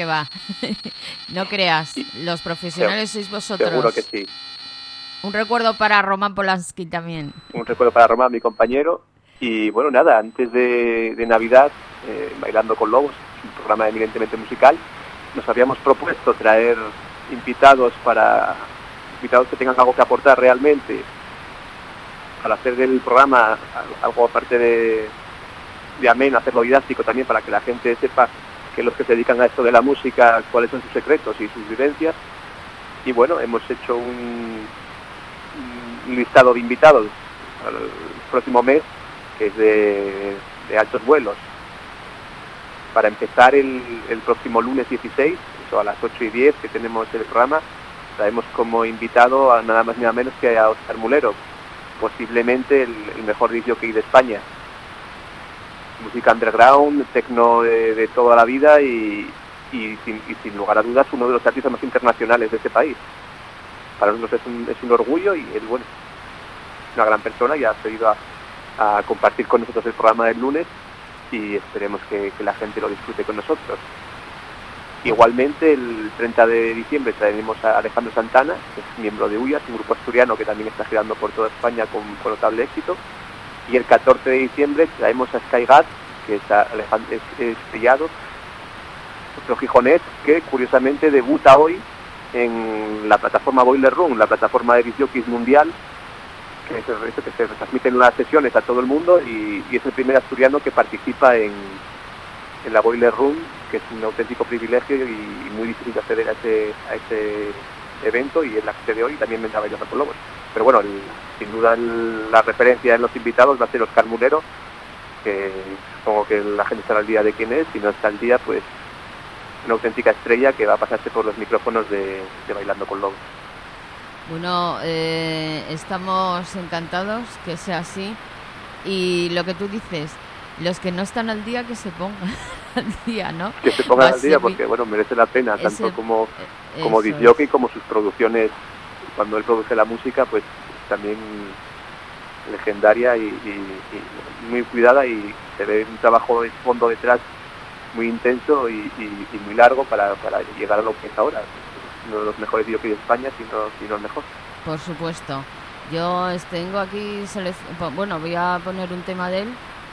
No creas, los profesionales sois vosotros. Seguro que sí. Un recuerdo para Román Polanski también. Un recuerdo para Román, mi compañero. Y bueno, nada, antes de Navidad, Bailando con Lobos, un programa eminentemente musical, nos habíamos propuesto traer invitados que tengan algo que aportar realmente, para hacer del programa algo aparte de ameno, hacerlo didáctico también, para que la gente sepa que los que se dedican a esto de la música, cuáles son sus secretos y sus vivencias. Y bueno, hemos hecho un listado de invitados al próximo mes, que es de altos vuelos. Para empezar el próximo lunes 16, eso a las 8:10 que tenemos el programa, traemos como invitado a nada más ni nada menos que a Óscar Mulero, posiblemente el mejor disc jockey de España. Música underground, techno de toda la vida y sin lugar a dudas uno de los artistas más internacionales de este país. Para nosotros es un orgullo, y él, bueno, es una gran persona y ha accedido a compartir con nosotros el programa del lunes, y esperemos que la gente lo disfrute con nosotros. Igualmente, el 30 de diciembre traeremos a Alejandro Santana, que es miembro de Uyas, un grupo asturiano que también está girando por toda España con notable éxito. Y el 14 de diciembre traemos a Sky Gat, que es Sellado, otro gijonés que curiosamente debuta hoy en la plataforma Boiler Room, la plataforma de disc jockeys mundial, que se retransmiten las sesiones a todo el mundo, y es el primer asturiano que participa en la Boiler Room, que es un auténtico privilegio y muy difícil acceder a ese evento, y él accede hoy y también vendrá a Bailando con Lobos. Pero bueno, sin duda la referencia en los invitados va a ser Óscar Mulero, que supongo que la gente estará al día de quién es, si no está al día, pues una auténtica estrella que va a pasarse por los micrófonos de Bailando con Lobos. Bueno, estamos encantados que sea así, y lo que tú dices, los que no están al día, que se pongan al día, ¿no? Que se pongan al día, porque bueno, merece la pena, tanto como disc jockey como sus producciones. Cuando él produce la música, pues también legendaria y muy cuidada, y se ve un trabajo de fondo detrás muy intenso y muy largo para llegar a lo que es ahora. Uno de los mejores jockeys de España, si no el mejor. Por supuesto. Yo tengo aquí, bueno, voy a poner un tema de él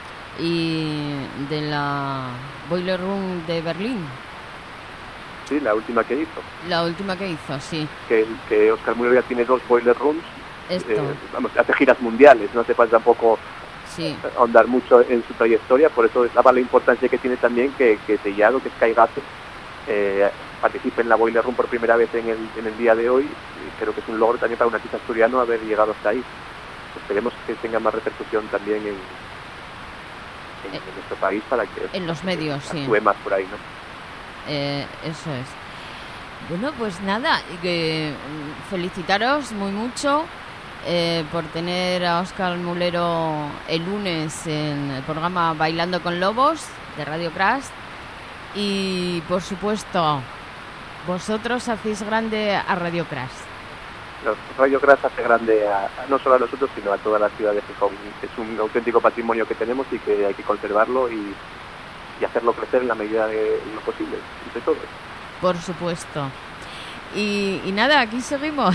y de la Boiler Room de Berlín. Sí, la última que hizo. La última que hizo, sí. Que Óscar Mulero ya tiene 2 Boiler Rooms. Esto. Hace giras mundiales, no hace falta tampoco ahondar mucho en su trayectoria, por eso daba la importancia que tiene también que Tellado, que Sky Gase, participe en la Boiler Room por primera vez en el día de hoy. Creo que es un logro también para un artista asturiano haber llegado hasta ahí. Esperemos que tenga más repercusión también en nuestro país, para que en los medios actúe más por ahí, ¿no? Eso es. Bueno, pues nada, felicitaros mucho por tener a Óscar Mulero el lunes en el programa Bailando con Lobos de Radio Crash, y por supuesto vosotros hacéis grande a Radio Crash. Radio Crash hace grande no solo a nosotros, sino a toda la ciudad de Gijón. Es un auténtico patrimonio que tenemos y que hay que conservarlo y hacerlo crecer en la medida de lo posible, entre todos. Por supuesto. Y nada, aquí seguimos.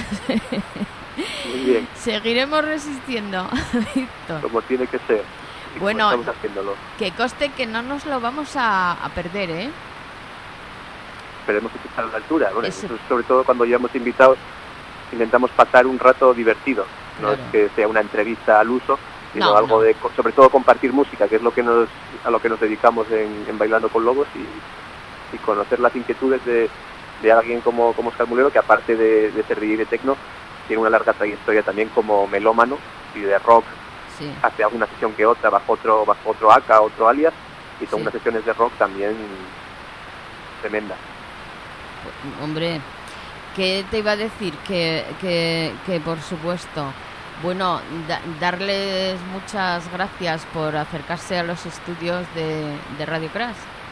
Muy bien. Seguiremos resistiendo, Víctor. Como tiene que ser. Bueno, estamos haciéndolo. Que conste que no nos lo vamos a perder, ¿eh? Esperemos que estar a la altura. Bueno, sobre todo cuando llevamos invitados, intentamos pasar un rato divertido. No es que sea una entrevista al uso, sino algo de, sobre todo, compartir música, que es a lo que nos dedicamos en Bailando con Lobos, y conocer las inquietudes de alguien como Óscar Mulero, que aparte de ser DJ de techno, tiene una larga trayectoria también como melómano y de rock. Sí. Hace alguna sesión que otra bajo otro AK, otro alias, y son unas sesiones de rock también tremendas. Hombre, ¿qué te iba a decir? Que por supuesto, bueno, darles muchas gracias por acercarse a los estudios de Radio Crash.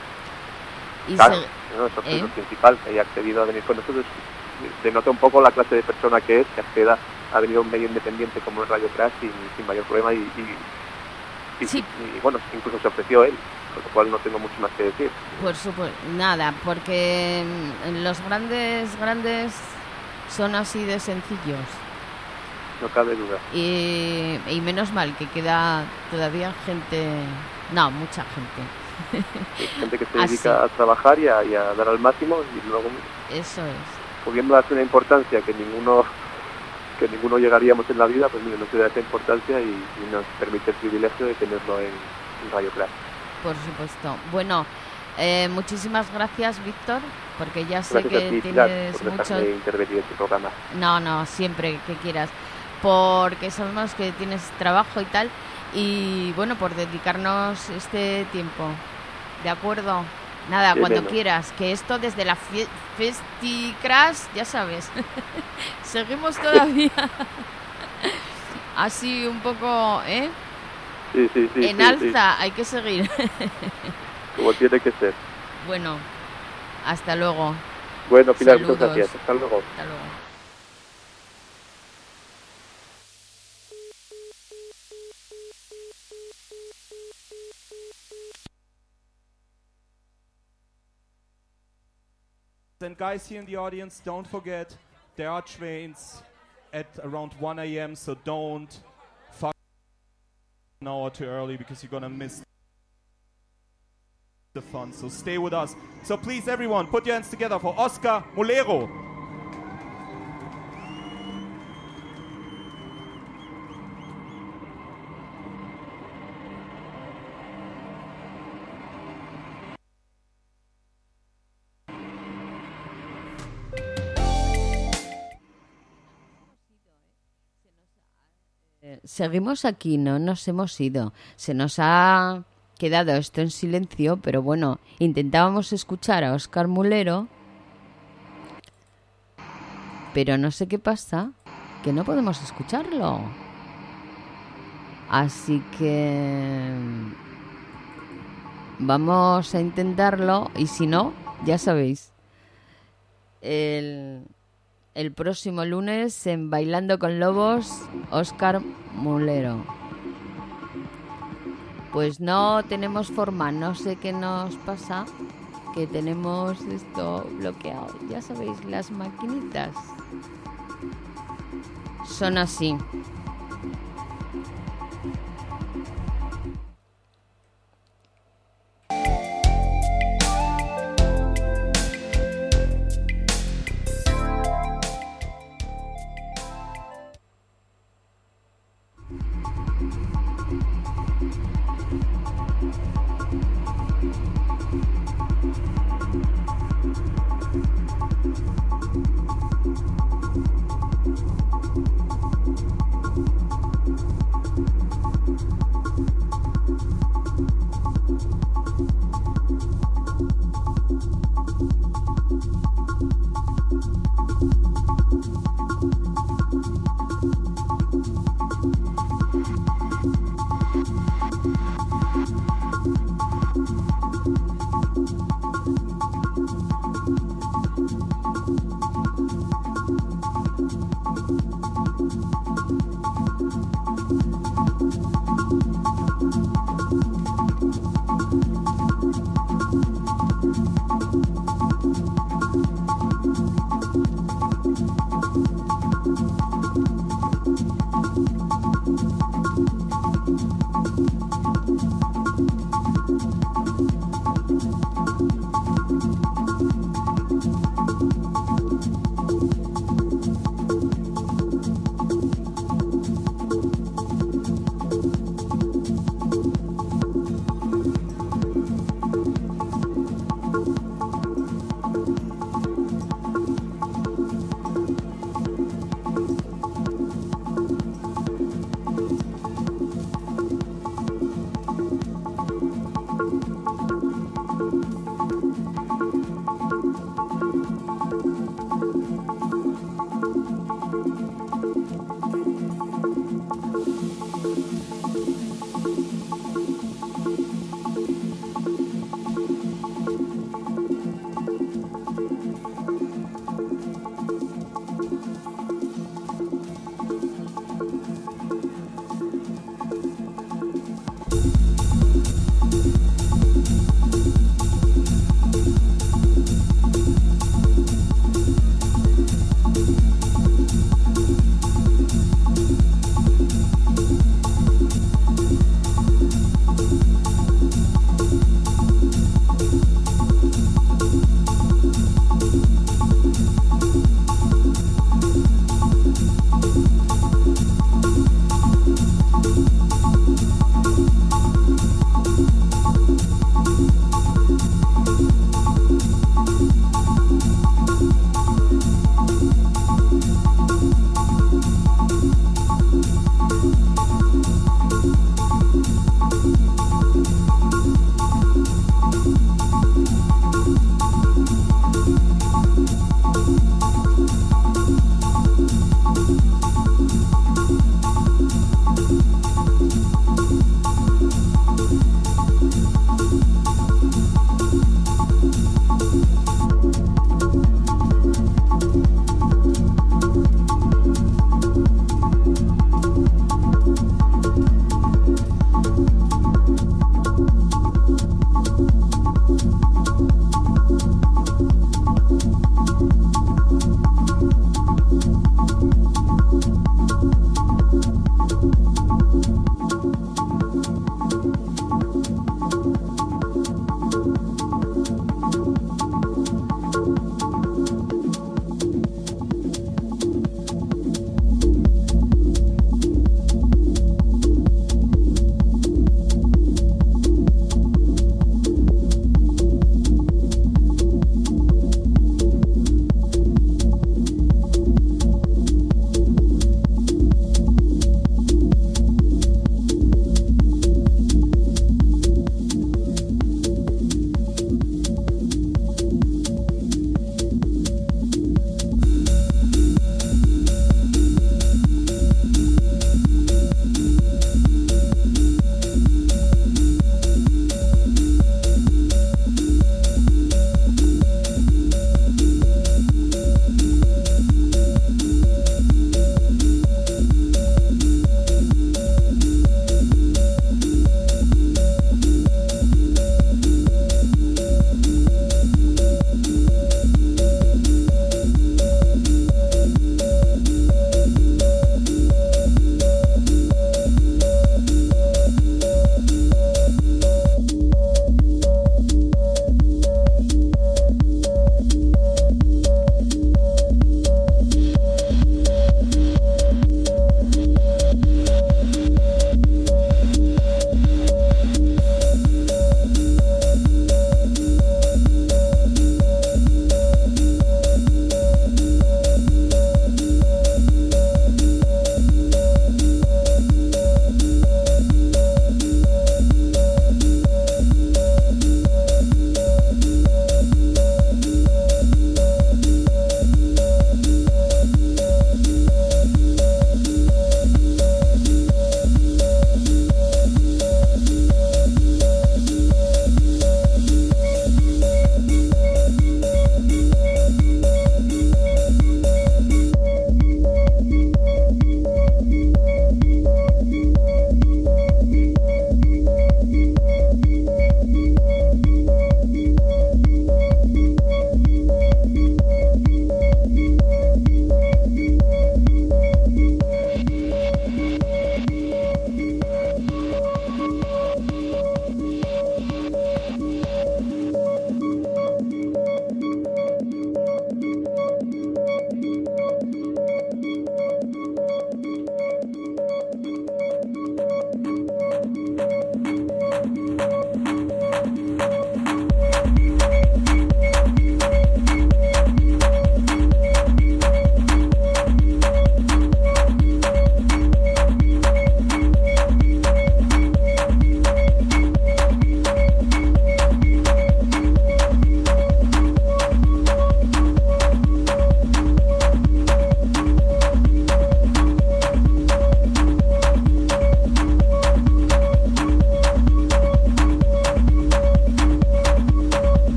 Y claro, eso es lo principal, que haya accedido a venir con nosotros. Denota un poco la clase de persona que es, que acceda a venir a un medio independiente como es Radio Crash sin mayor problema, y bueno, incluso se ofreció él, por lo cual no tengo mucho más que decir. Por supuesto, nada, porque los grandes son así de sencillos. No cabe duda. Y menos mal que queda todavía mucha gente. Gente que se dedica a trabajar y a dar al máximo, y luego eso es, pudiendo darse una importancia que ninguno llegaríamos en la vida, pues mira, nos da esa importancia y nos permite el privilegio de tenerlo en Radio Crash. Por supuesto. Bueno, muchísimas gracias, Víctor, porque ya sé gracias que a ti, tienes por mucho... intervenir en tu programa. No, siempre que quieras, porque sabemos que tienes trabajo y tal, y bueno, por dedicarnos este tiempo. ¿De acuerdo? Nada, sí, cuando quieras, que esto desde la Festicrash, ya sabes, seguimos todavía así un poco, ¿eh? Sí, en alza, hay que seguir. Como tiene que ser. Bueno, hasta luego. Bueno, Pilar, muchas gracias. Hasta luego. Hasta luego. And guys here in the audience, don't forget, there are trains at around 1 a.m., so don't fuck an hour too early, because you're gonna miss the fun. So stay with us. So please, everyone, put your hands together for Óscar Mulero. Seguimos aquí, no nos hemos ido. Se nos ha quedado esto en silencio, pero bueno, intentábamos escuchar a Óscar Mulero, pero no sé qué pasa, que no podemos escucharlo. Así que vamos a intentarlo, y si no, ya sabéis, el próximo lunes en Bailando con Lobos, Óscar Mulero. Pues no tenemos forma, no sé qué nos pasa, que tenemos esto bloqueado. Ya sabéis, las maquinitas son así.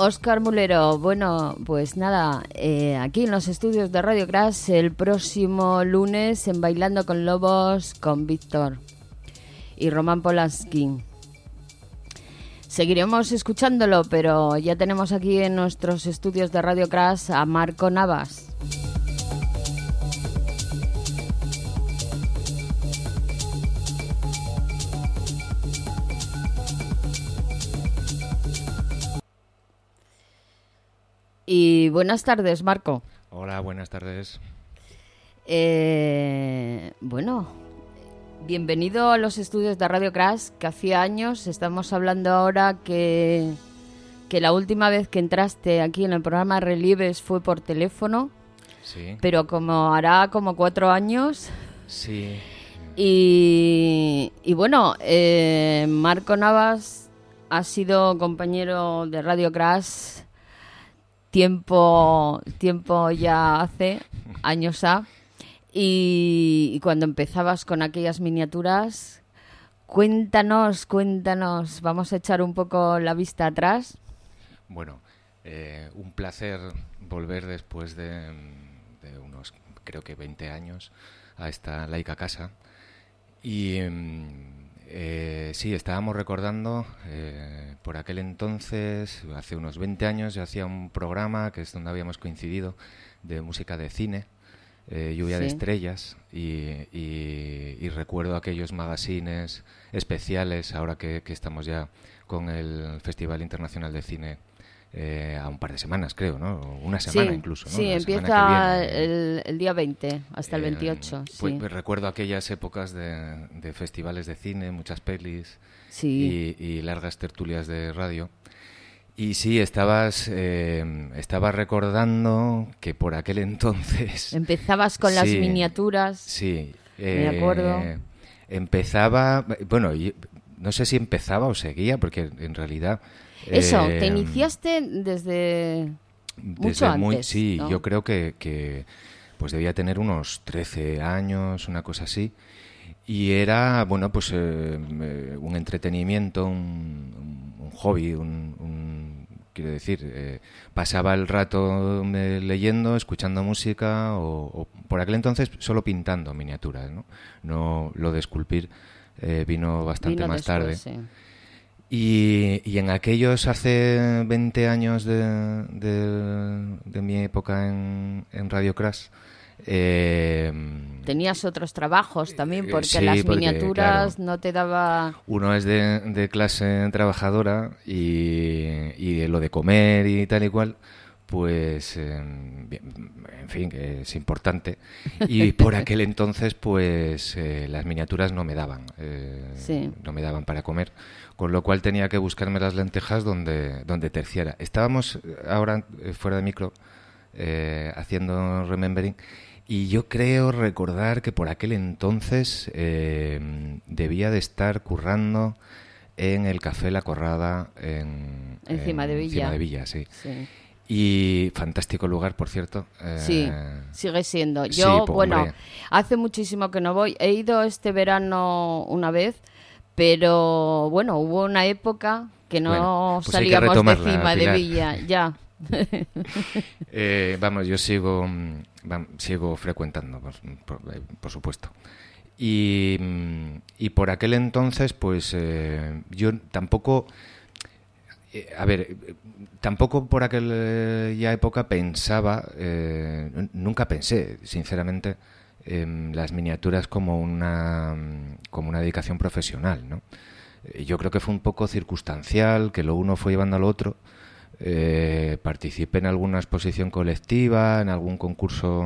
Óscar Mulero, bueno, pues nada, aquí en los estudios de Radio Crash el próximo lunes en Bailando con Lobos con Víctor y Román Polanski. Seguiremos escuchándolo, pero ya tenemos aquí en nuestros estudios de Radio Crash a Marco Navas. Y buenas tardes, Marco. Hola, buenas tardes. Bueno, bienvenido a los estudios de Radio Crash, que hacía años. Estamos hablando ahora que la última vez que entraste aquí en el programa Relieves fue por teléfono. Sí. Pero hará como 4 años. Sí. Y bueno, Marco Navas ha sido compañero de Radio Crash tiempo ya hace, años ha, y cuando empezabas con aquellas miniaturas, cuéntanos, vamos a echar un poco la vista atrás. Bueno, un placer volver después de unos, creo que 20 años, a esta laica casa. Y sí, estábamos recordando, por aquel entonces, hace unos 20 años, yo hacía un programa que es donde habíamos coincidido, de música de cine, Lluvia de Estrellas, y recuerdo aquellos magazines especiales, ahora que estamos ya con el Festival Internacional de Cine, a un par de semanas, creo, ¿no? Una semana incluso, ¿no? Sí, la empieza el día 20 hasta el 28. Pues recuerdo aquellas épocas de festivales de cine, muchas pelis y largas tertulias de radio. Y sí, estaba recordando que por aquel entonces... Empezabas con las miniaturas. Sí. Me acuerdo. Empezaba... Bueno, no sé si empezaba o seguía, porque en realidad... Eso, te iniciaste desde mucho antes. Sí, ¿no? Yo creo que pues debía tener unos 13 años, una cosa así. Y era, bueno, pues un entretenimiento, un hobby, quiero decir, pasaba el rato leyendo, escuchando música o por aquel entonces solo pintando miniaturas, ¿no? No, lo de esculpir vino bastante más tarde. Sí. Y en aquellos hace 20 años de mi época en Radio Crash... tenías otros trabajos también, porque las miniaturas, claro, no te daba... Uno es de clase trabajadora y lo de comer y tal y cual, pues, en fin, que es importante. Y por aquel entonces, pues, las miniaturas no me daban. No me daban para comer. Con lo cual tenía que buscarme las lentejas donde terciara. Estábamos ahora, fuera de micro, haciendo remembering, y yo creo recordar que por aquel entonces debía de estar currando en el Café La Corrada encima de Villa. Encima de Villa, sí. Y fantástico lugar, por cierto. Sí, sigue siendo. Yo, bueno, hace muchísimo que no voy. He ido este verano una vez, pero bueno, hubo una época que no pues salíamos de encima de Villa, ya. Vamos, yo sigo frecuentando, por supuesto. Y por aquel entonces, pues yo tampoco... tampoco por aquella época pensaba, nunca pensé, sinceramente, las miniaturas como una dedicación profesional, ¿no? Yo creo que fue un poco circunstancial, que lo uno fue llevando al otro. Participé en alguna exposición colectiva, en algún concurso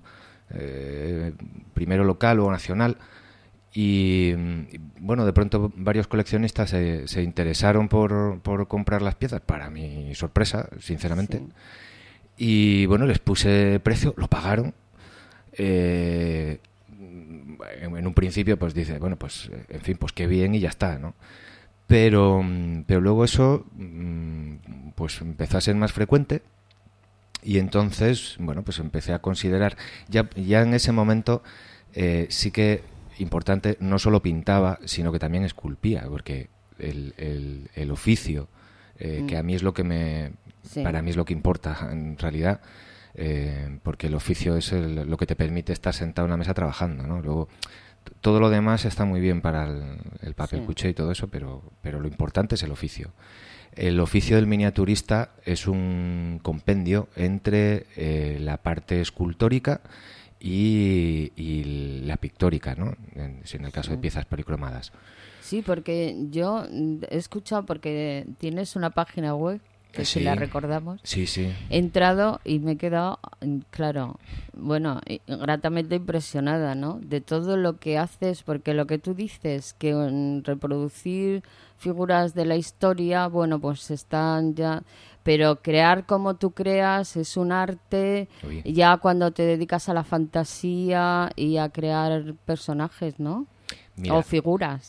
primero local o nacional, y bueno, de pronto varios coleccionistas se interesaron por comprar las piezas, para mi sorpresa, sinceramente. Y bueno, les puse precio, lo pagaron. En un principio pues dice, bueno, pues en fin, pues qué bien y ya está, ¿no? Pero luego eso pues empezó a ser más frecuente, y entonces, bueno, pues empecé a considerar, ya en ese momento sí que importante, no solo pintaba, sino que también esculpía, porque el oficio que a mí es lo que para mí es lo que importa en realidad, porque el oficio es lo que te permite estar sentado en una mesa trabajando, ¿no? Luego todo lo demás está muy bien para el papel cuché y todo eso, pero lo importante es el oficio. El oficio del miniaturista es un compendio entre la parte escultórica y la pictórica, ¿no? En el caso de piezas policromadas. Sí, porque yo he escuchado, porque tienes una página web, que si la recordamos. Sí, sí. He entrado y me he quedado, claro, bueno, gratamente impresionada, ¿no? De todo lo que haces, porque lo que tú dices, que reproducir figuras de la historia, bueno, pues están ya... Pero crear como tú creas es un arte. Uy. Ya cuando te dedicas a la fantasía y a crear personajes, ¿no? Mira, o figuras.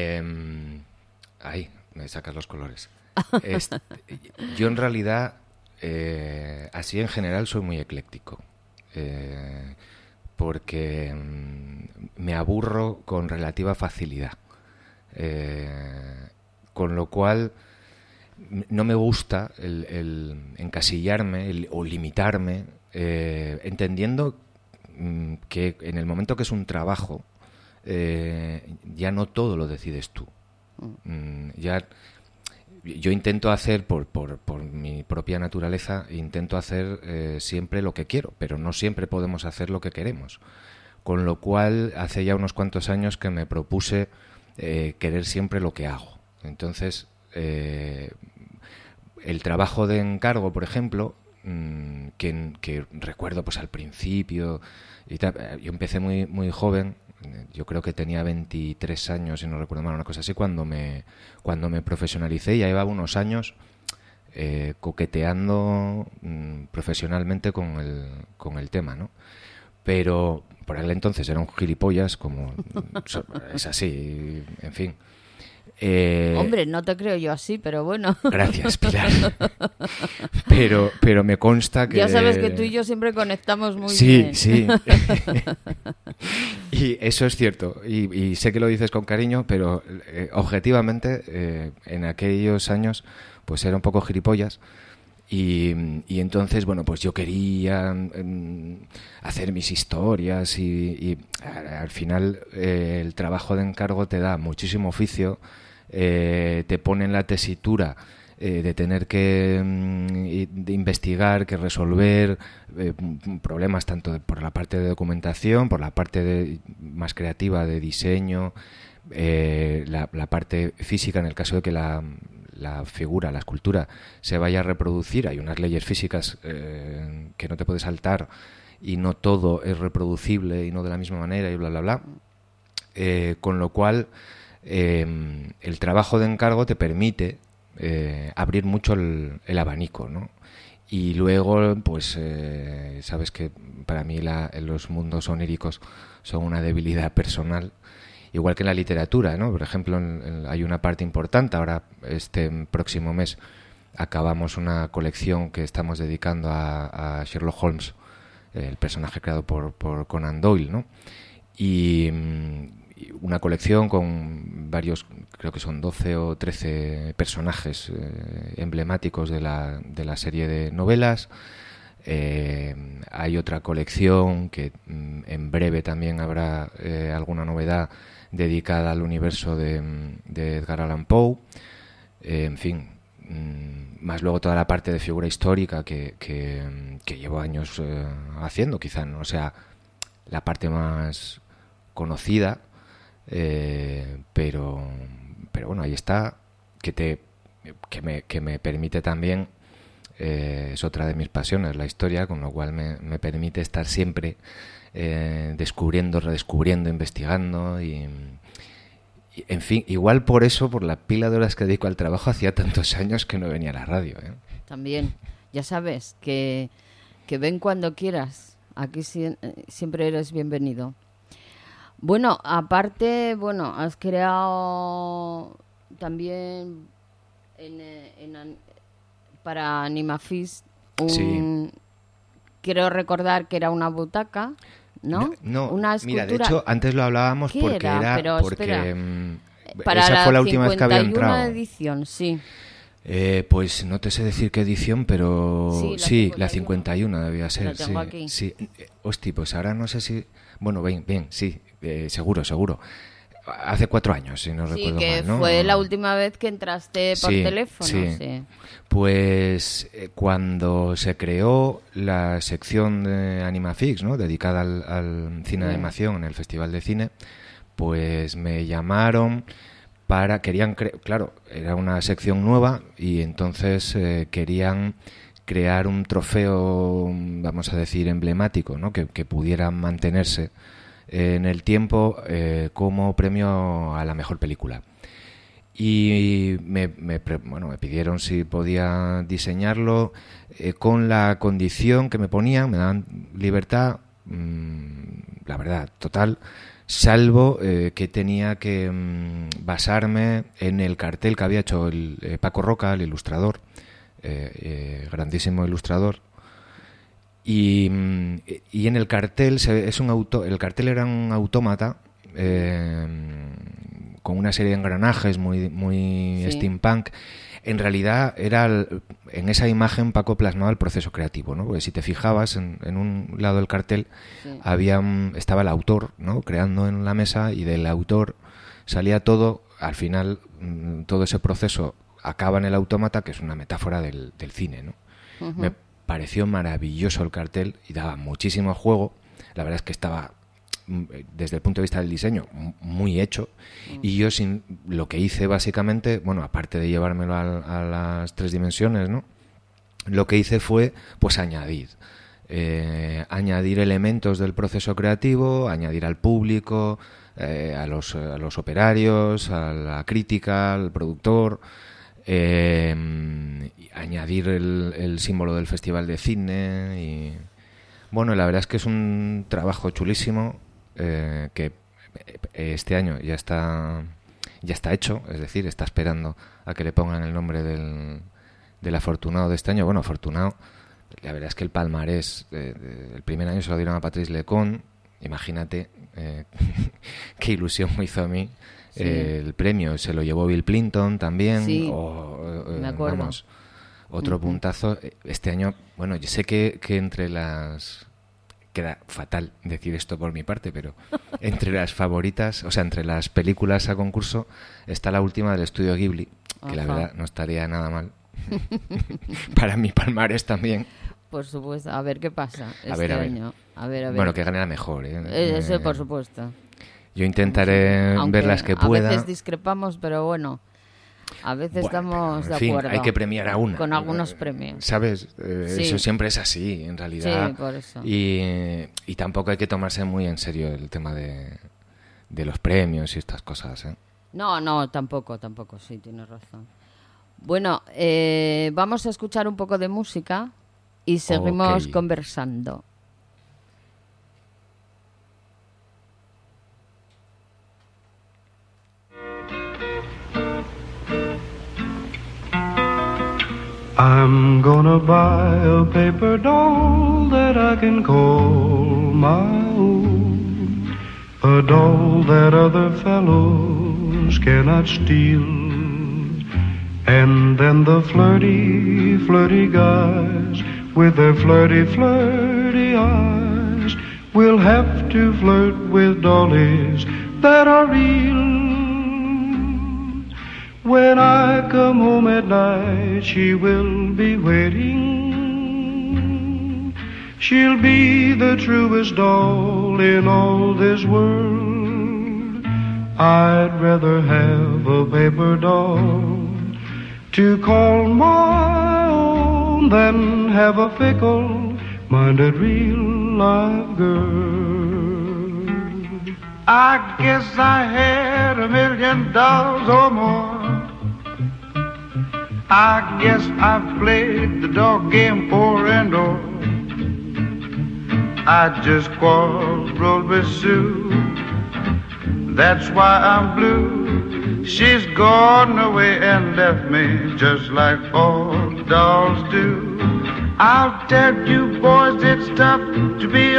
Ahí, me sacas los colores. Yo en realidad, así en general, soy muy ecléctico. Porque me aburro con relativa facilidad. Con lo cual... no me gusta el encasillarme o limitarme, entendiendo que en el momento que es un trabajo, ya no todo lo decides tú. Ya yo intento hacer, por mi propia naturaleza, intento hacer siempre lo que quiero, pero no siempre podemos hacer lo que queremos. Con lo cual, hace ya unos cuantos años que me propuse querer siempre lo que hago. Entonces... el trabajo de encargo, por ejemplo, que recuerdo pues al principio y tal, yo empecé muy joven, yo creo que tenía 23 años, si no recuerdo mal, una cosa así, cuando me profesionalicé. Ya llevaba unos años coqueteando profesionalmente con el tema, ¿no? Pero por aquel entonces era un gilipollas, como es así, en fin. Hombre, no te creo yo así, pero bueno. Gracias, Pilar. Pero me consta que... Ya sabes que tú y yo siempre conectamos muy bien. Sí, sí. Y eso es cierto. Y sé que lo dices con cariño, pero objetivamente en aquellos años pues era un poco gilipollas. Y entonces, bueno, pues yo quería hacer mis historias y al final el trabajo de encargo te da muchísimo oficio, te pone en la tesitura de tener que de investigar, que resolver problemas tanto por la parte de documentación, por la parte más creativa de diseño, la parte física en el caso de que la figura, la escultura se vaya a reproducir. Hay unas leyes físicas que no te puedes saltar y no todo es reproducible y no de la misma manera y bla, bla, bla. Con lo cual el trabajo de encargo te permite abrir mucho el abanico, ¿no? Y luego, pues, sabes que para mí los mundos oníricos son una debilidad personal. Igual que en la literatura, ¿no? Por ejemplo, hay una parte importante. Ahora, este próximo mes, acabamos una colección que estamos dedicando a Sherlock Holmes, el personaje creado por Conan Doyle, ¿no? Y una colección con varios, creo que son 12 o 13 personajes emblemáticos de la serie de novelas. Hay otra colección que en breve también habrá alguna novedad dedicada al universo de Edgar Allan Poe, en fin, más luego toda la parte de figura histórica que llevo años haciendo, quizá no sea la parte más conocida, pero bueno, ahí está, que me permite también, es otra de mis pasiones, la historia, con lo cual me permite estar siempre descubriendo, redescubriendo, investigando y en fin, igual por eso, por la pila de horas que dedico al trabajo, hacía tantos años que no venía a la radio, ¿eh? También, ya sabes que ven cuando quieras, aquí siempre eres bienvenido. Bueno, aparte, bueno, has creado también para Animafist quiero recordar que era una butaca, ¿no? No, una escultura. Mira, de hecho, antes lo hablábamos porque Pero, porque para esa fue la última vez que había entrado. edición, sí. Pues no te sé decir qué edición, pero sí, la 51 debía ser. La tengo aquí. Sí. Hostia, pues ahora no sé si... Bueno, bien, sí, seguro. Hace 4 años, si no recuerdo mal, ¿no? Sí, que fue la última vez que entraste por teléfono. Sí. Pues cuando se creó la sección de Animafix, ¿no? Dedicada al cine de animación en el Festival de Cine, pues me llamaron claro, era una sección nueva y entonces querían crear un trofeo, vamos a decir, emblemático, ¿no? Que pudiera mantenerse en el tiempo como premio a la mejor película. Y me pidieron si podía diseñarlo con la condición que me ponían, me daban libertad, la verdad, total, salvo que tenía que basarme en el cartel que había hecho el Paco Roca, el ilustrador, grandísimo ilustrador. Y en el cartel el cartel era un autómata con una serie de engranajes muy steampunk. En realidad era en esa imagen Paco plasmaba el proceso creativo, ¿no? Porque si te fijabas en un lado del cartel estaba el autor, ¿no? Creando en la mesa, y del autor salía todo. Al final todo ese proceso acaba en el autómata, que es una metáfora del cine, ¿no? Uh-huh. Me pareció maravilloso el cartel y daba muchísimo juego. La verdad es que estaba, desde el punto de vista del diseño, muy hecho. Y yo lo que hice básicamente, bueno, aparte de llevármelo a las 3 dimensiones, ¿no? Lo que hice fue pues añadir elementos del proceso creativo, añadir al público, a los operarios, a la crítica, al productor, añadir el símbolo del Festival de Cine. Y bueno, la verdad es que es un trabajo chulísimo, que este año ya está hecho, es decir, está esperando a que le pongan el nombre del afortunado de este año. Bueno, afortunado, la verdad es que el palmarés, el primer año se lo dieron a Patrice Lecon. Imagínate qué ilusión me hizo a mí. Sí. El premio se lo llevó Bill Clinton también. Sí, me acuerdo. Vamos, otro puntazo. Este año, bueno, yo sé que entre las... Queda fatal decir esto por mi parte, pero entre las favoritas, o sea, entre las películas a concurso, está la última del estudio Ghibli, que la verdad no estaría nada mal. Para mi palmarés también. Por supuesto, a ver qué pasa a ver. año. A ver. Bueno, que gane la mejor. Eso, por supuesto. Yo intentaré ver las que pueda. A veces discrepamos, pero bueno, a veces estamos de acuerdo. Hay que premiar a una. Con algunos premios. ¿Sabes? Sí. Eso siempre es así, en realidad. Sí, por eso. Y tampoco hay que tomarse muy en serio el tema de los premios y estas cosas, ¿eh? No, tampoco, sí, tienes razón. Bueno, vamos a escuchar un poco de música y seguimos conversando. I'm gonna buy a paper doll that I can call my own, a doll that other fellows cannot steal. And then the flirty, flirty guys with their flirty, flirty eyes will have to flirt with dollies that are real. When I come home at night, she will be waiting. She'll be the truest doll in all this world. I'd rather have a paper doll to call my own than have a fickle-minded real live girl. I guess I had $1 million or more. I guess I've played the dog game o'er and o'er. I just quarreled with Sue, that's why I'm blue. She's gone away and left me just like all dolls do. I'll tell you boys, it's tough to be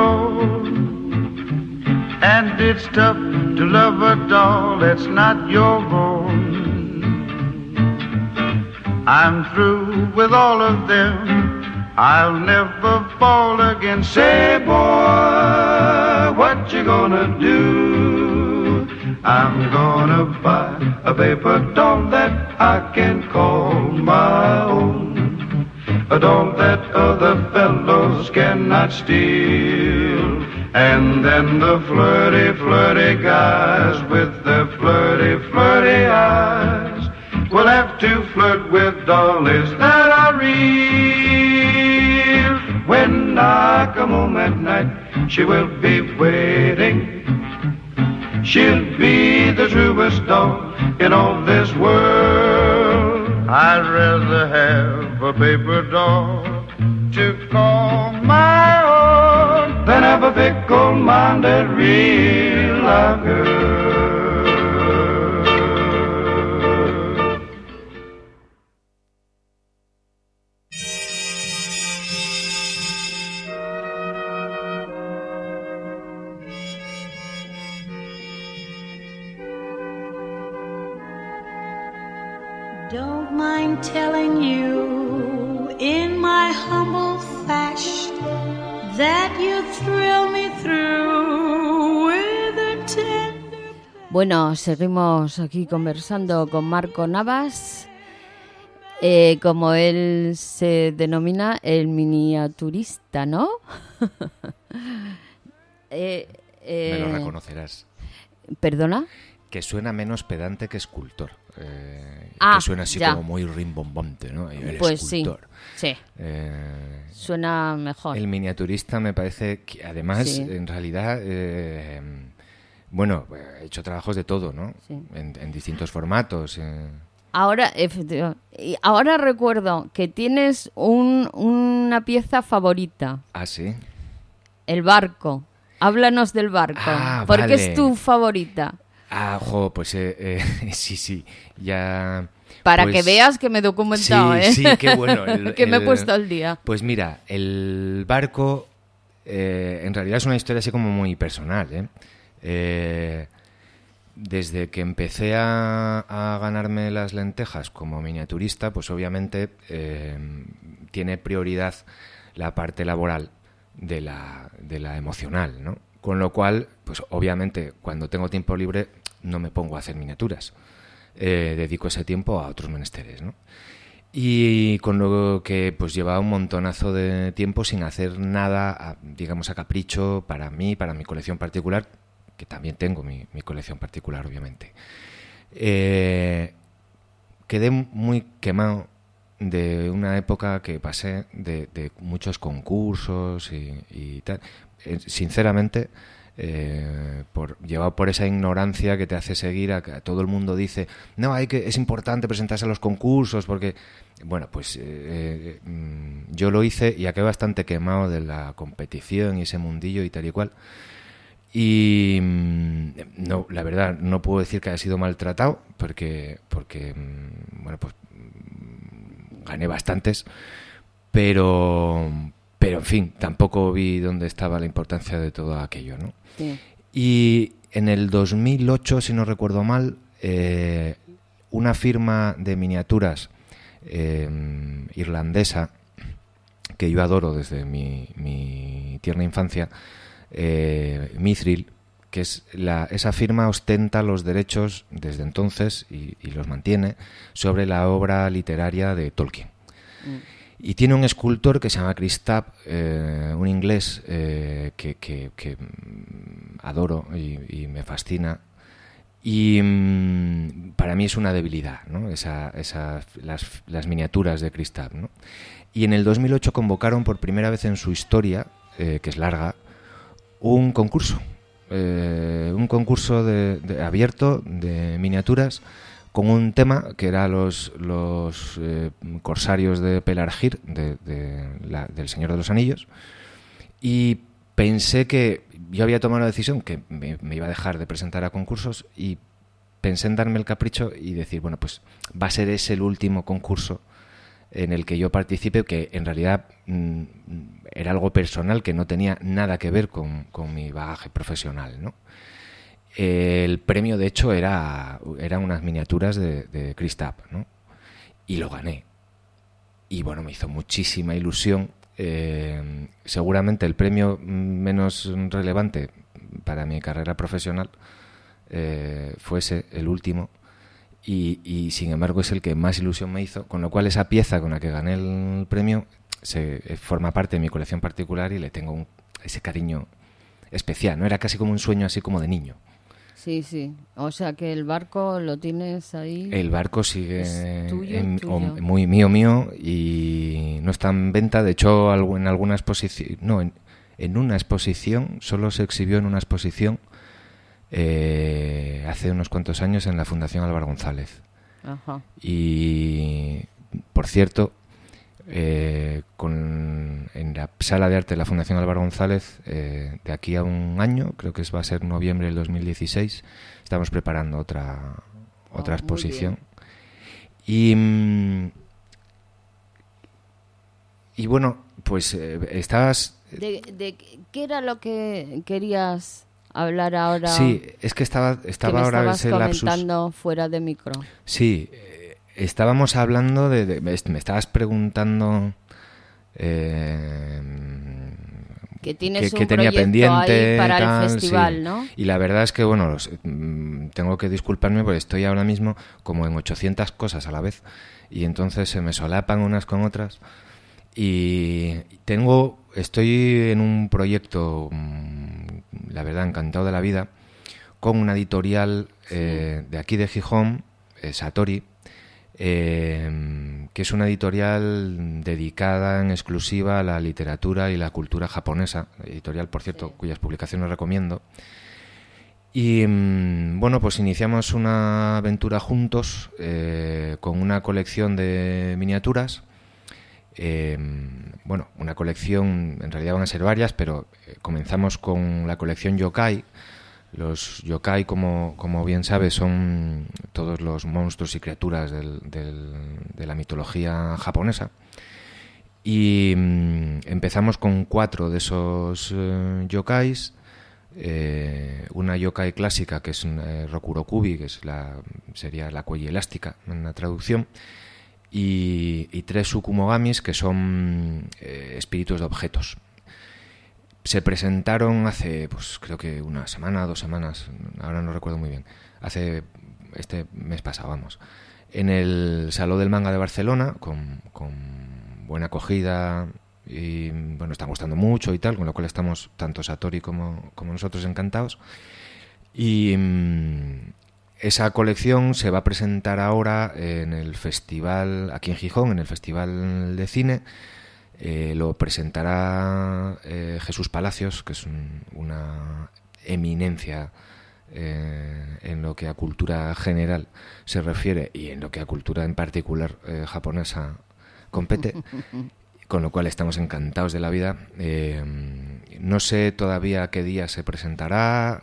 alone, and it's tough to love a doll that's not your own. I'm through with all of them. I'll never fall again. Say, boy, what you gonna do? I'm gonna buy a paper doll that I can call my own, a doll that other fellows cannot steal. And then the flirty, flirty guys with their flirty, flirty eyes will have to flirt with dollies that are real. When I come home at night, she will be waiting. She'll be the truest doll in all this world. I'd rather have a paper doll to call my own than have a fickle-minded real live girl. Don't mind telling you in my humble fashion that you thrill me through with a tender. Bueno, seguimos aquí conversando con Marco Navas, como él se denomina, el miniaturista, ¿no? Me lo reconocerás. ¿Perdona? Que suena menos pedante que escultor. Que suena así ya. como muy rimbombante, ¿no? El pues escultor. Sí. Suena mejor. El miniaturista me parece que además, Sí. en realidad, bueno, he hecho trabajos de todo, ¿no? Sí. En distintos formatos. Ahora recuerdo que tienes una pieza favorita. Ah, sí. El barco. Háblanos del barco. ¿Por qué es tu favorita? Ah, pues sí, ya... Para pues, que veas que me he documentado, sí, ¿eh? Sí, qué bueno. Que me he puesto al día. Pues mira, el barco en realidad es una historia así como muy personal, ¿eh? Desde que empecé a ganarme las lentejas como miniaturista, pues obviamente tiene prioridad la parte laboral de la emocional, ¿no? Con lo cual, pues obviamente cuando tengo tiempo libre no me pongo a hacer miniaturas. Dedico ese tiempo a otros menesteres, ¿no? Y con lo que pues llevaba un montonazo de tiempo sin hacer nada, digamos, a capricho para mí, para mi colección particular, que también tengo mi colección particular, obviamente. Quedé muy quemado de una época que pasé de muchos concursos y tal. Sinceramente, llevado por esa ignorancia que te hace seguir a todo el mundo dice, no, es importante presentarse a los concursos porque, bueno, pues yo lo hice y acabé bastante quemado de la competición y ese mundillo y tal y cual. Y no, la verdad, no puedo decir que haya sido maltratado porque bueno, pues gané bastantes, pero en fin, tampoco vi dónde estaba la importancia de todo aquello, ¿no? Sí. Y en el 2008, si no recuerdo mal, una firma de miniaturas irlandesa, que yo adoro desde mi tierna infancia, Mithril, que es esa firma ostenta los derechos desde entonces y los mantiene sobre la obra literaria de Tolkien. Y tiene un escultor que se llama Chris Tapp, un inglés que adoro y me fascina. Y para mí es una debilidad, ¿no? Las miniaturas de Chris Tapp, ¿no? Y en el 2008 convocaron por primera vez en su historia, que es larga, un concurso. Un concurso abierto de miniaturas con un tema que era los corsarios de Pelargir del Señor de los Anillos, y pensé que yo había tomado la decisión que me iba a dejar de presentar a concursos y pensé en darme el capricho y decir, bueno, pues va a ser ese el último concurso en el que yo participe, que en realidad era algo personal que no tenía nada que ver con mi bagaje profesional, ¿no? El premio, de hecho, eran unas miniaturas de Chris Tapp, ¿no? Y lo gané. y bueno, me hizo muchísima ilusión. Seguramente el premio menos relevante para mi carrera profesional fuese el último, y sin embargo es el que más ilusión me hizo, con lo cual esa pieza con la que gané el premio forma parte de mi colección particular y le tengo ese cariño especial, ¿no? Era casi como un sueño así como de niño. Sí, sí. O sea que el barco lo tienes ahí. El barco sigue tuyo. Muy mío, y no está en venta. De hecho, en alguna exposición, no, en una exposición, solo se exhibió en una exposición hace unos cuantos años en la Fundación Álvaro González. Ajá. Y, por cierto, en la Sala de Arte de la Fundación Álvaro González, de aquí a un año, creo que va a ser noviembre del 2016, estamos preparando otra exposición. Y bueno, pues estabas... ¿De qué era lo que querías hablar ahora? Sí, es que estaba que me ahora ese comentando lapsus. Fuera de micro. Sí, estábamos hablando me estabas preguntando que tienes que un tenía proyecto pendiente ahí para tal, el festival, sí. ¿no? Y la verdad es que, bueno, tengo que disculparme porque estoy ahora mismo como en 800 cosas a la vez, y entonces se me solapan unas con otras, y estoy en un proyecto, la verdad, encantado de la vida, con una editorial de aquí de Gijón, Satori, que es una editorial dedicada en exclusiva a la literatura y la cultura japonesa, editorial, por cierto, cuyas publicaciones recomiendo. Y bueno, pues iniciamos una aventura juntos con una colección de miniaturas. Bueno, una colección, en realidad van a ser varias, pero comenzamos con la colección Yokai. Los yokai, como bien sabes, son todos los monstruos y criaturas de la mitología japonesa. Y empezamos con 4 de esos yokais. Una yokai clásica, que es Rokurokubi, que sería la cuella elástica en la traducción. Y 3 Tsukumogamis, que son espíritus de objetos. Se presentaron hace, pues creo que una semana, 2 semanas, ahora no recuerdo muy bien, hace este mes pasado, vamos, en el Salón del Manga de Barcelona, con buena acogida, y bueno, está gustando mucho y tal, con lo cual estamos, tanto Satori como nosotros, encantados. Y esa colección se va a presentar ahora en el festival, aquí en Gijón, en el Festival de Cine. Lo presentará Jesús Palacios, que es una eminencia en lo que a cultura general se refiere y en lo que a cultura en particular japonesa compete, con lo cual estamos encantados de la vida. No sé todavía qué día se presentará,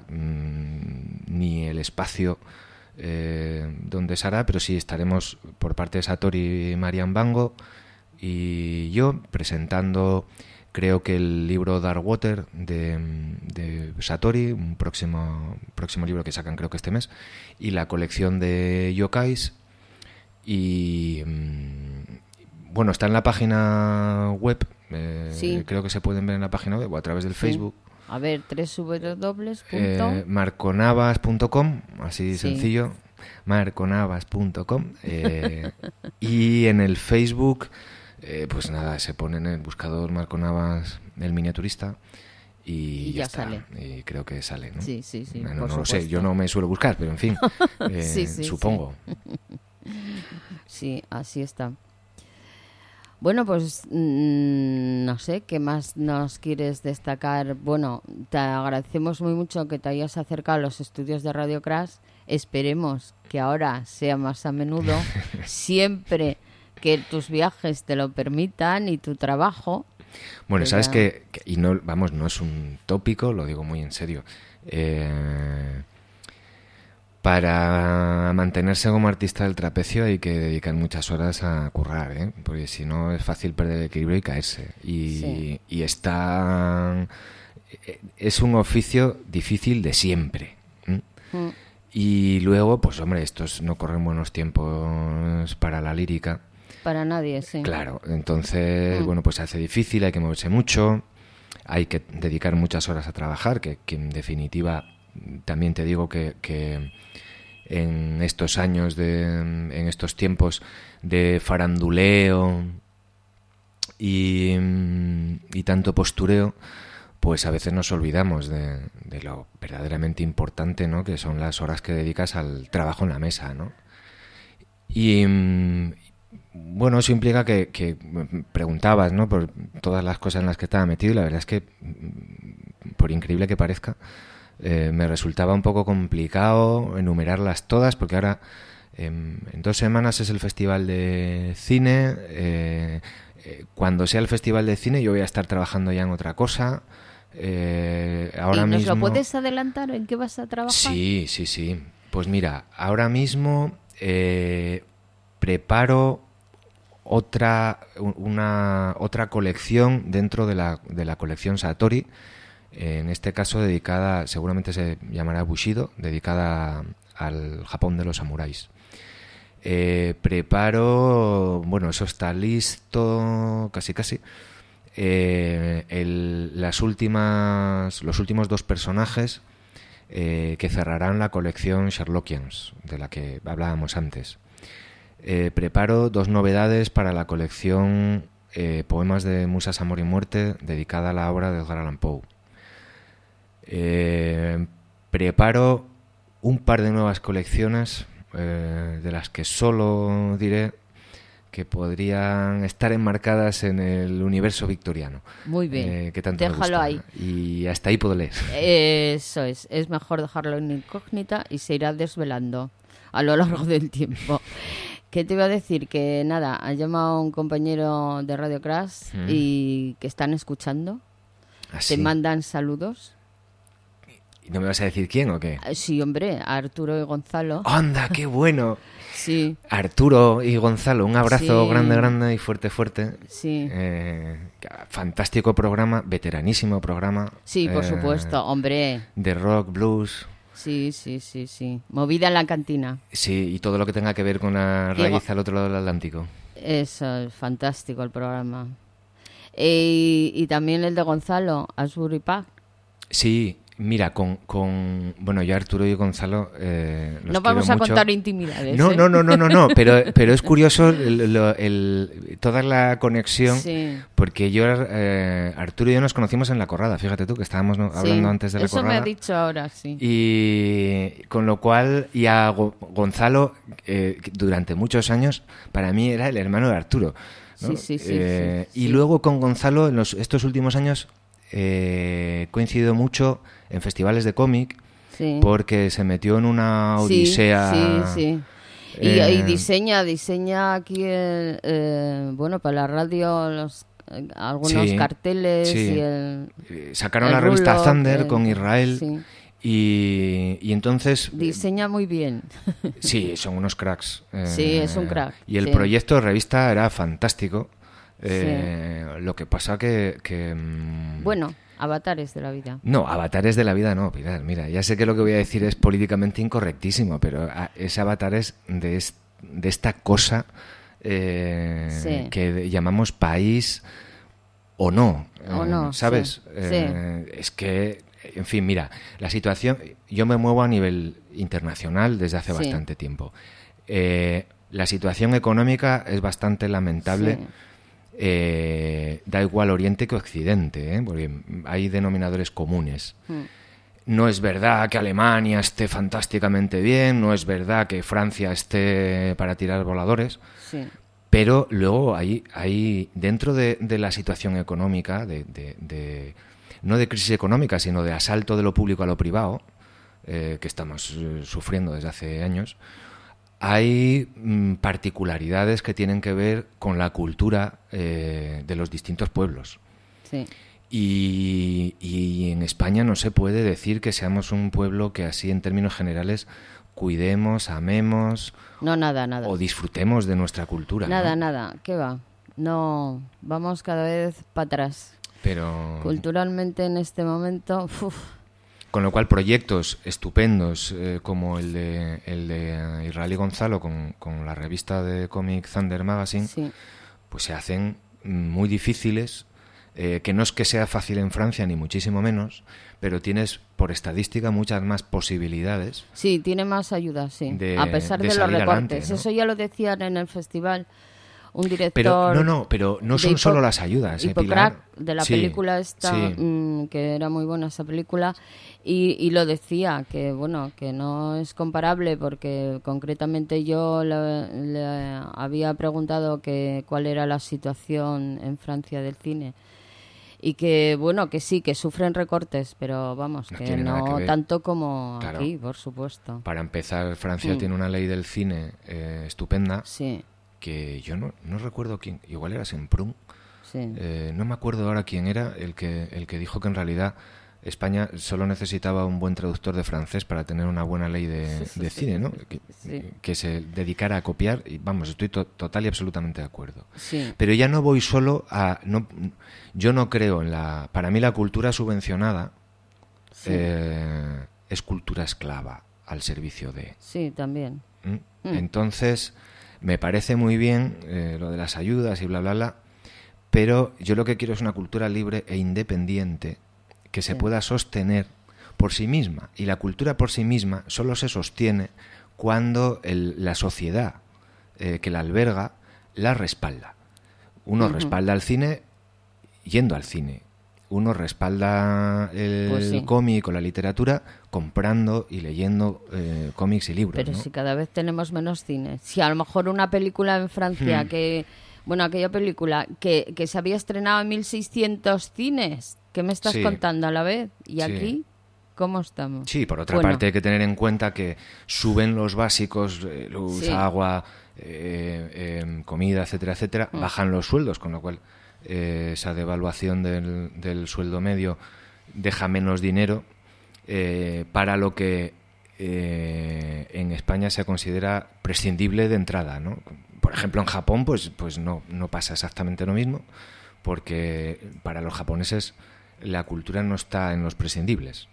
ni el espacio donde se hará, pero sí estaremos por parte de Satori y Marian Bango y yo presentando, creo que el libro Dark Water de Satori, un próximo libro que sacan creo que este mes, y la colección de yokais. Y bueno, está en la página web, sí. Creo que se pueden ver en la página web o a través del Facebook. A ver, marconavas.com, así sí. Sencillo, marconavas.com, y en el Facebook, pues nada, se pone en el buscador Marco Navas, el miniaturista, y ya está. Sale. Y creo que sale, ¿no? Sí. No lo sé, yo no me suelo buscar, pero en fin, sí, supongo. Sí, así está. Bueno, pues no sé, ¿qué más nos quieres destacar? Bueno, te agradecemos muy mucho que te hayas acercado a los estudios de Radio Crash. Esperemos que ahora sea más a menudo, siempre que tus viajes te lo permitan y tu trabajo. Bueno, pero sabes que y no, vamos, no es un tópico, lo digo muy en serio. Para mantenerse como artista del trapecio hay que dedicar muchas horas a currar, porque si no es fácil perder el equilibrio y caerse. Y es un oficio difícil de siempre. Y luego, pues hombre, estos no corren buenos tiempos para la lírica. Para nadie, sí. Claro, entonces, bueno, pues se hace difícil, hay que moverse mucho, hay que dedicar muchas horas a trabajar, que en definitiva también te digo que en estos años, en estos tiempos de faranduleo y tanto postureo, pues a veces nos olvidamos de lo verdaderamente importante, ¿no? Que son las horas que dedicas al trabajo en la mesa, ¿no? Y bueno, eso implica que preguntabas, ¿no? Por todas las cosas en las que estaba metido, y la verdad es que, por increíble que parezca, me resultaba un poco complicado enumerarlas todas, porque ahora en 2 semanas es el Festival de Cine. Cuando sea el Festival de Cine yo voy a estar trabajando ya en otra cosa. Ahora ¿Y nos mismo... lo puedes adelantar en qué vas a trabajar? Sí. Pues mira, ahora mismo preparo otra colección dentro de la colección Satori, en este caso dedicada, seguramente se llamará Bushido, dedicada al Japón de los samuráis. Preparo, bueno, eso está listo, casi. Los últimos 2 personajes que cerrarán la colección Sherlockians, de la que hablábamos antes. Preparo 2 novedades para la colección Poemas de Musas, Amor y Muerte, dedicada a la obra de Edgar Allan Poe. Preparo un par de nuevas colecciones, de las que solo diré que podrían estar enmarcadas en el universo victoriano. Muy bien, que tanto déjalo me gusta. ahí. Y hasta ahí puedo leer. Eso es mejor dejarlo en incógnita y se irá desvelando a lo largo del tiempo. ¿Qué te iba a decir? Que nada, ha llamado un compañero de Radio Crash y que están escuchando. ¿Ah, Te sí? mandan saludos. ¿Y no me vas a decir quién o qué? Sí, hombre, a Arturo y Gonzalo. ¡Anda, qué bueno! Sí. Arturo y Gonzalo, un abrazo Sí. grande y fuerte. Sí. Fantástico programa, veteranísimo programa. Sí, por supuesto, hombre. De rock, blues. Sí. Movida en la cantina. Sí, y todo lo que tenga que ver con la raíz al otro lado del Atlántico. Eso, es fantástico el programa. Y también el de Gonzalo, Asbury Park. Sí, mira, bueno, yo Arturo y Gonzalo los no vamos quiero a mucho. contar intimidades. No, pero es curioso toda la conexión, Sí. porque yo Arturo y yo nos conocimos en La Corrada, fíjate tú, que estábamos hablando antes de La Eso Corrada. me ha dicho ahora, sí. Y con lo cual, y a Gonzalo, durante muchos años, para mí era el hermano de Arturo, ¿no? Sí. Y luego con Gonzalo, en estos últimos años, he coincidido mucho en festivales de cómic, Sí. porque se metió en una odisea. Sí. Y diseña aquí, bueno, para la radio algunos carteles. Sí. Y sacaron el la revista rulo, Thunder con Israel. Sí. Y entonces... Diseña muy bien. Sí, son unos cracks. Sí, es un crack. Y el sí. proyecto de revista era fantástico. Sí. Lo que pasa que... Bueno, avatares de la vida. No, avatares de la vida no, Pilar. Mira, ya sé que lo que voy a decir es políticamente incorrectísimo, pero es avatares de esta cosa Sí. que llamamos país o no. ¿Sabes? Sí. Es que, en fin, mira, la situación... Yo me muevo a nivel internacional desde hace bastante tiempo. La situación económica es bastante lamentable. Sí. Da igual Oriente que Occidente, porque hay denominadores comunes. No es verdad que Alemania esté fantásticamente bien, no es verdad que Francia esté para tirar voladores, Sí. pero luego hay dentro de la situación económica, no de crisis económica, sino de asalto de lo público a lo privado, que estamos sufriendo desde hace años, hay particularidades que tienen que ver con la cultura de los distintos pueblos. Sí. Y en España no se puede decir que seamos un pueblo que así en términos generales cuidemos, amemos Nada. o disfrutemos de nuestra cultura. Nada. ¿Qué va? No, vamos cada vez para atrás. Pero... Culturalmente en este momento... Con lo cual, proyectos estupendos como el de Israel y Gonzalo con la revista de cómic Thunder Magazine, Sí. pues se hacen muy difíciles, que no es que sea fácil en Francia, ni muchísimo menos, pero tienes, por estadística, muchas más posibilidades. Sí, tiene más ayuda, sí. De- a pesar de de los salir recortes. adelante, ¿no? Eso ya lo decían en el festival. Un director... Pero no son de solo las ayudas, Hippocrates, Pilar. de la Sí, película esta, sí. que era muy buena esa película, y lo decía, que bueno, que no es comparable, porque concretamente yo le había preguntado que cuál era la situación en Francia del cine, y que bueno, que sí, que sufren recortes, pero vamos, No que tiene nada que no ver. tanto como Claro. aquí, por supuesto. Para empezar, Francia tiene una ley del cine estupenda, Sí, que yo no recuerdo quién, igual era Semprún, sí. no me acuerdo ahora quién era el que dijo que en realidad España solo necesitaba un buen traductor de francés para tener una buena ley de cine, ¿no? Que se dedicara a copiar, y vamos, estoy total y absolutamente de acuerdo. Sí. Pero ya no voy solo a... yo no creo en la... Para mí la cultura subvencionada Sí. es cultura esclava al servicio de... Sí, también. Entonces, me parece muy bien lo de las ayudas y bla, bla, bla, pero yo lo que quiero es una cultura libre e independiente que se pueda sostener por sí misma. Y la cultura por sí misma solo se sostiene cuando la sociedad que la alberga la respalda. Uno respalda al cine yendo al cine. Uno respalda el Pues sí. cómic o la literatura comprando y leyendo cómics y libros. Pero ¿no? si cada vez tenemos menos cine. Si a lo mejor una película en Francia aquella película que se había estrenado en 1.600 cines, ¿qué me estás Sí. contando a la vez? ¿Y Sí. aquí cómo estamos? Sí, por otra Bueno, parte hay que tener en cuenta que suben los básicos, luz, Sí. agua, comida, etcétera, etcétera, bajan los sueldos, con lo cual esa devaluación del sueldo medio deja menos dinero para lo que en España se considera prescindible de entrada, ¿no? Por ejemplo, en Japón pues no pasa exactamente lo mismo, porque para los japoneses la cultura no está en los prescindibles.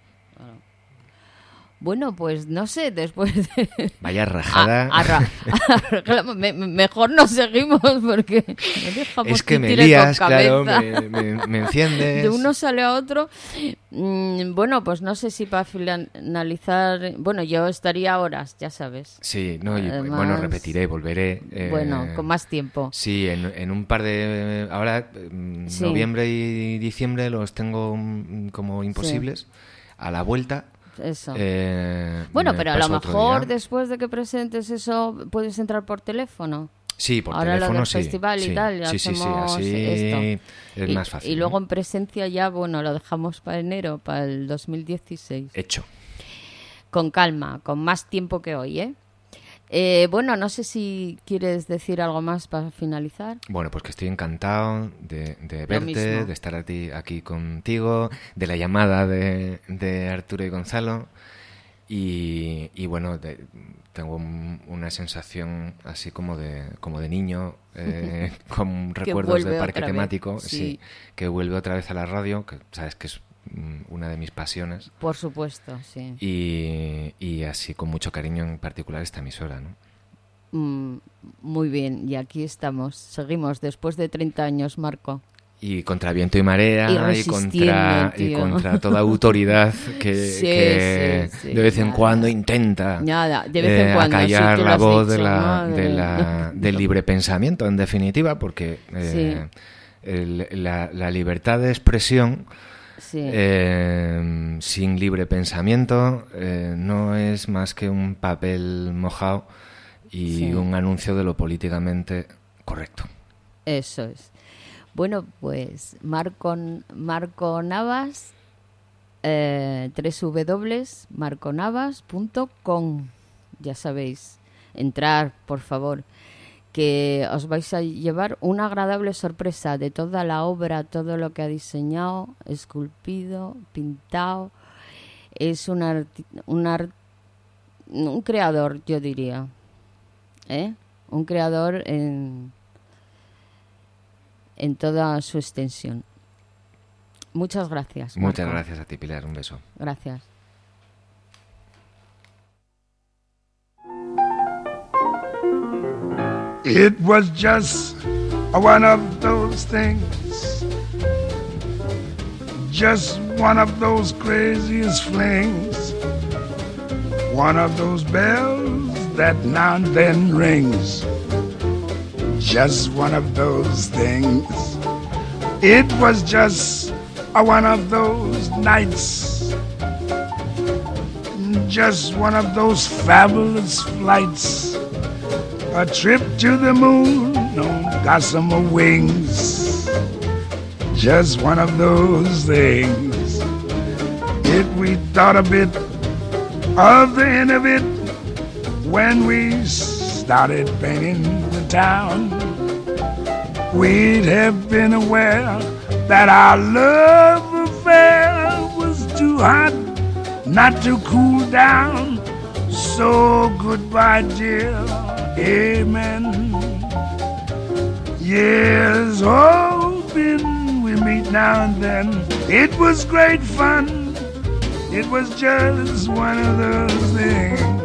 Bueno, pues no sé, después de... Vaya rajada. Mejor no seguimos porque me dejamos Es que me titire lías, con claro, cabeza. me enciendes. De uno sale a otro. Bueno, pues no sé si para finalizar... Bueno, yo estaría horas, ya sabes. Sí, no, y, Además, bueno, repetiré, volveré. Bueno, con más tiempo. Sí, en un par de... Ahora, Sí. noviembre y diciembre los tengo como imposibles. A la vuelta... Eso. Bueno, pero a lo mejor después de que presentes eso puedes entrar por teléfono. Sí, por Ahora teléfono lo del sí. festival sí, y tal, sí, sí, hacemos así esto. es más fácil. Y luego ¿no? en presencia ya, bueno, lo dejamos para enero, para el 2016. Hecho. Con calma, con más tiempo que hoy, ¿eh? Bueno, no sé si quieres decir algo más para finalizar. Bueno, pues que estoy encantado de verte, mismo. de estar aquí contigo, de la llamada de Arturo y Gonzalo. Y bueno, tengo una sensación así como de niño, con recuerdos de vuelve parque otra vez, temático, sí. que vuelve otra vez a la radio, que sabes que es una de mis pasiones. Por supuesto, sí. Y así con mucho cariño en particular esta emisora, ¿no? Muy bien, y aquí estamos. Seguimos después de 30 años, Marco. Y contra viento y marea, Y y tío. contra toda autoridad que Sí, de vez en cuando intenta Nada, de vez en cuando, acallar sí, tú lo la has voz dicho, del libre pensamiento, en definitiva, porque Sí. la libertad de expresión Sí. sin libre pensamiento no es más que un papel mojado y Sí. un anuncio de lo políticamente correcto. Eso es. Bueno, pues Marco Navas, www.marconavas.com. Ya sabéis, entrar, por favor, que os vais a llevar una agradable sorpresa de toda la obra, todo lo que ha diseñado, esculpido, pintado. Es un creador, yo diría, un creador en toda su extensión. Muchas gracias. Muchas Marco. gracias a ti, Pilar. Un beso. Gracias. It was just one of those things, just one of those craziest flings, one of those bells that now and then rings, just one of those things. It was just one of those nights, just one of those fabulous flights, a trip to the moon on gossamer wings, just one of those things. If we thought a bit of the end of it when we started painting the town, we'd have been aware that our love affair was too hot not to cool down. So goodbye, dear, amen. Yes, hoping we meet now and then. It was great fun. It was just one of those things.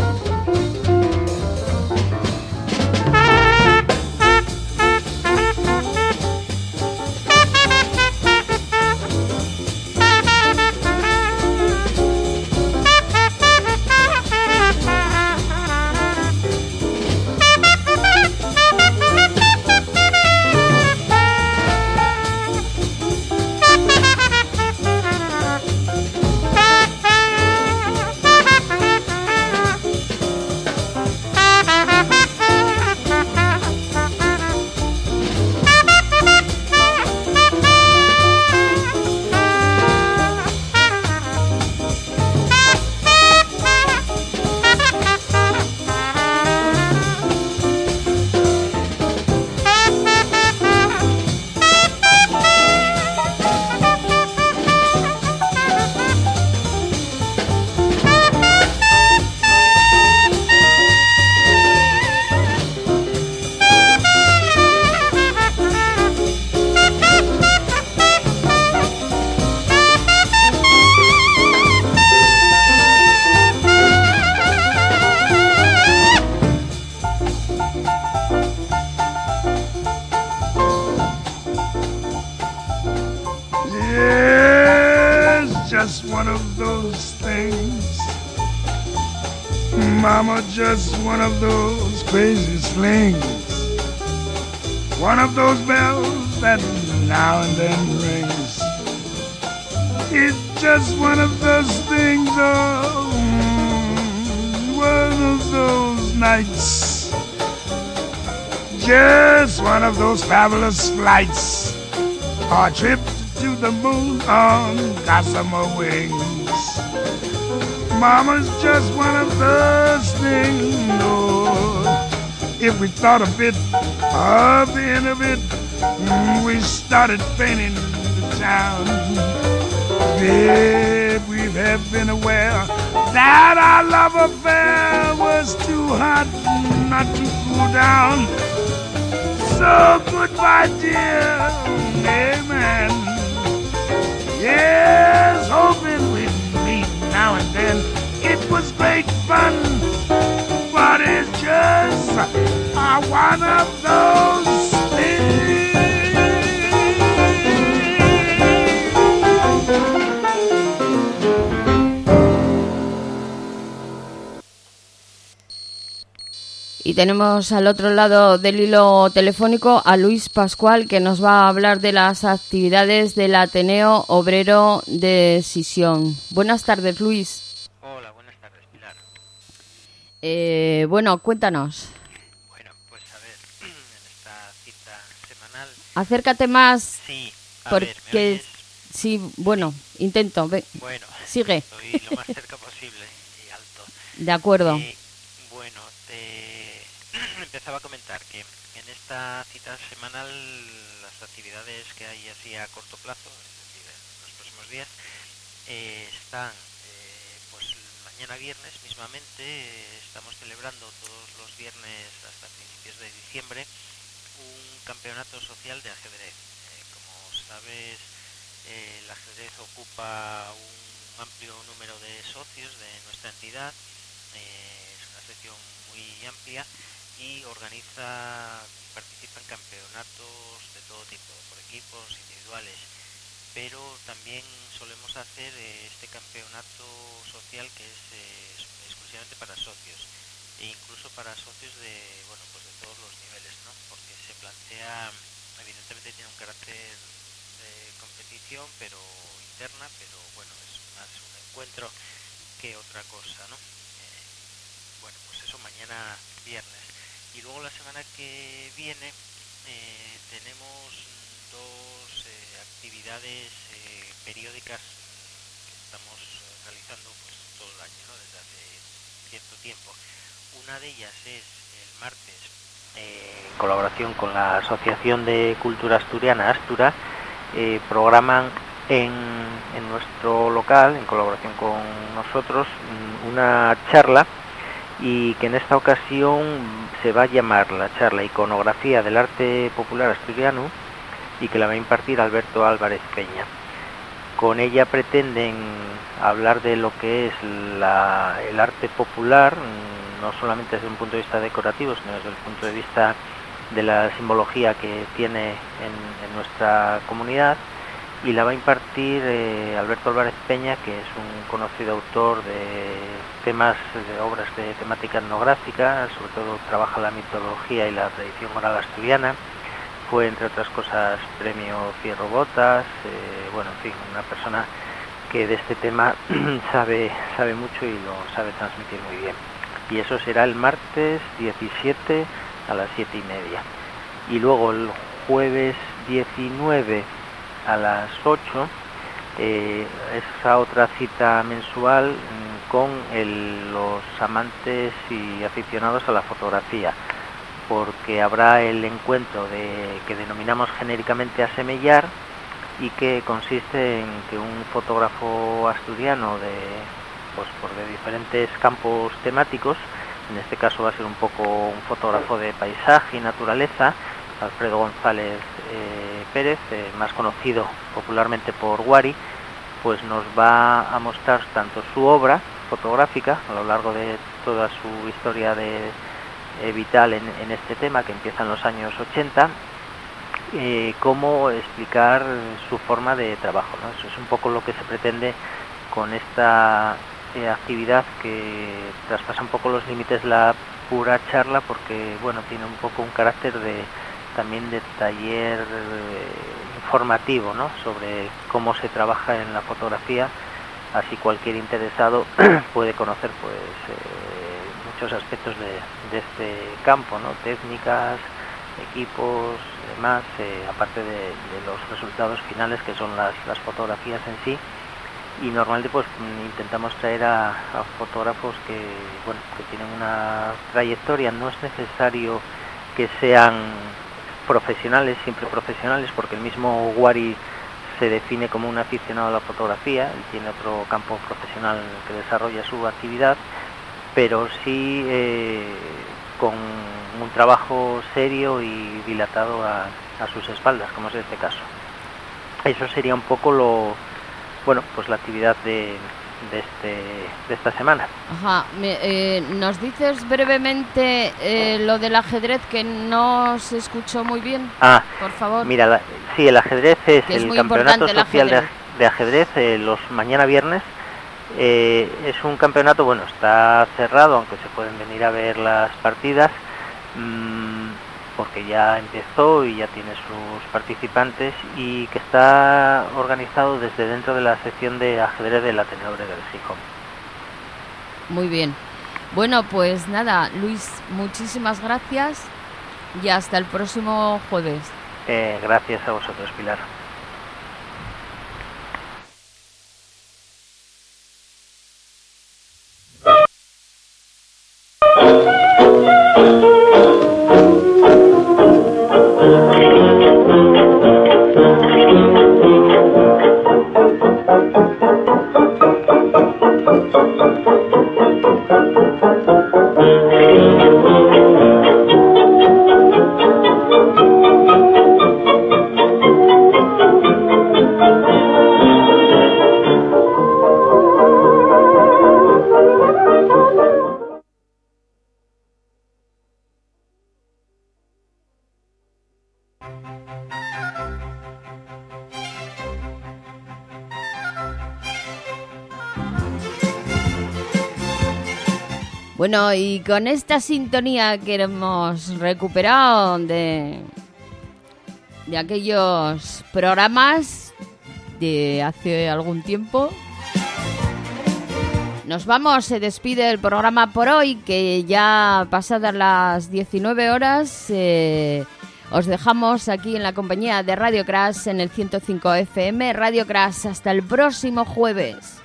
Mama, just one of those crazy slings, one of those bells that now and then rings. It's just one of those things, oh, one of those nights, just one of those fabulous flights, or a trip to the moon on gossamer wings. Mama's just one of those things, oh, if we thought a bit of the end of it, we started painting the town. Babe, we have been aware that our love affair was too hot not to cool down. So goodbye, dear, amen. Yes, hoping we'd meet now and then. It was great fun, but it's just one of those things. Y tenemos al otro lado del hilo telefónico a Luis Pascual, que nos va a hablar de las actividades del Ateneo Obrero de Sisión. Buenas tardes, Luis. Hola, buenas tardes, Pilar. Bueno, cuéntanos. Bueno, pues a ver, en esta cita semanal... Acércate más. Sí, porque ver, ¿me oyes? Sí, bueno, intento. Bueno, sigue. Estoy lo más cerca posible y alto. De acuerdo. Bueno, empezaba a comentar que en esta cita semanal las actividades que hay así a corto plazo, es decir, en los próximos días, están, pues mañana viernes mismamente, estamos celebrando todos los viernes hasta principios de diciembre un campeonato social de ajedrez. Como sabes, El ajedrez ocupa un amplio número de socios de nuestra entidad, es una sección muy amplia y participa en campeonatos de todo tipo, por equipos, individuales, pero también solemos hacer este campeonato social que es exclusivamente para socios e incluso para socios de todos los niveles, ¿no? Porque se plantea, evidentemente tiene un carácter de competición pero interna, pero bueno, es más un encuentro que otra cosa, ¿no? Pues eso mañana viernes. Y luego la semana que viene tenemos dos actividades periódicas que estamos realizando pues todo el año, ¿no? Desde hace cierto tiempo. Una de ellas es el martes, en colaboración con la Asociación de Cultura Asturiana, Astura, programan en nuestro local, en colaboración con nosotros, una charla, y que en esta ocasión se va a llamar la charla Iconografía del Arte Popular Asturiano, y que la va a impartir Alberto Álvarez Peña. Con ella pretenden hablar de lo que es el arte popular, no solamente desde un punto de vista decorativo, sino desde el punto de vista de la simbología que tiene en nuestra comunidad, y la va a impartir Alberto Álvarez Peña, que es un conocido autor de obras de temática etnográfica, sobre todo trabaja la mitología y la tradición oral asturiana. Fue, entre otras cosas, premio Fierro Botas, en fin, una persona que de este tema sabe mucho y lo sabe transmitir muy bien. Y eso será el martes 17 a las 7:30. Y luego el jueves 19 a las 8, esa otra cita mensual con los amantes y aficionados a la fotografía, porque habrá el encuentro que denominamos genéricamente Asemellar, y que consiste en que un fotógrafo asturiano de diferentes campos temáticos, en este caso va a ser un fotógrafo de paisaje y naturaleza, Alfredo González Pérez, más conocido popularmente por Wari, pues nos va a mostrar tanto su obra fotográfica a lo largo de toda su historia vital en este tema, que empieza en los años 80, como explicar su forma de trabajo, ¿no? Eso es un poco lo que se pretende con esta actividad, que traspasa un poco los límites la pura charla, porque tiene un poco un carácter también de taller informativo, ¿no? Sobre cómo se trabaja en la fotografía, así cualquier interesado puede conocer muchos aspectos de este campo, ¿no? Técnicas, equipos, demás, aparte de los resultados finales, que son las fotografías en sí. Y normalmente intentamos traer a fotógrafos que tienen una trayectoria. No es necesario que sean siempre profesionales, porque el mismo Wari se define como un aficionado a la fotografía, y tiene otro campo profesional en el que desarrolla su actividad, pero sí con un trabajo serio y dilatado a sus espaldas, como es este caso. Eso sería un poco la actividad de esta semana. Ajá. ¿Nos dices brevemente lo del ajedrez, que no se escuchó muy bien? Por favor. Mira, sí, el ajedrez es el campeonato social de ajedrez, los mañana viernes. Es un campeonato, está cerrado, aunque se pueden venir a ver las partidas, porque ya empezó y ya tiene sus participantes, y que está organizado desde dentro de la sección de ajedrez del Ateneo Obrero de Gijón. Muy bien. Bueno, pues nada, Luis, muchísimas gracias y hasta el próximo jueves. Gracias a vosotros, Pilar. Bueno, y con esta sintonía que hemos recuperado de aquellos programas de hace algún tiempo, nos vamos. Se despide el programa por hoy, que ya pasadas las 19 horas os dejamos aquí en la compañía de Radio Crash en el 105 FM. Radio Crash, hasta el próximo jueves.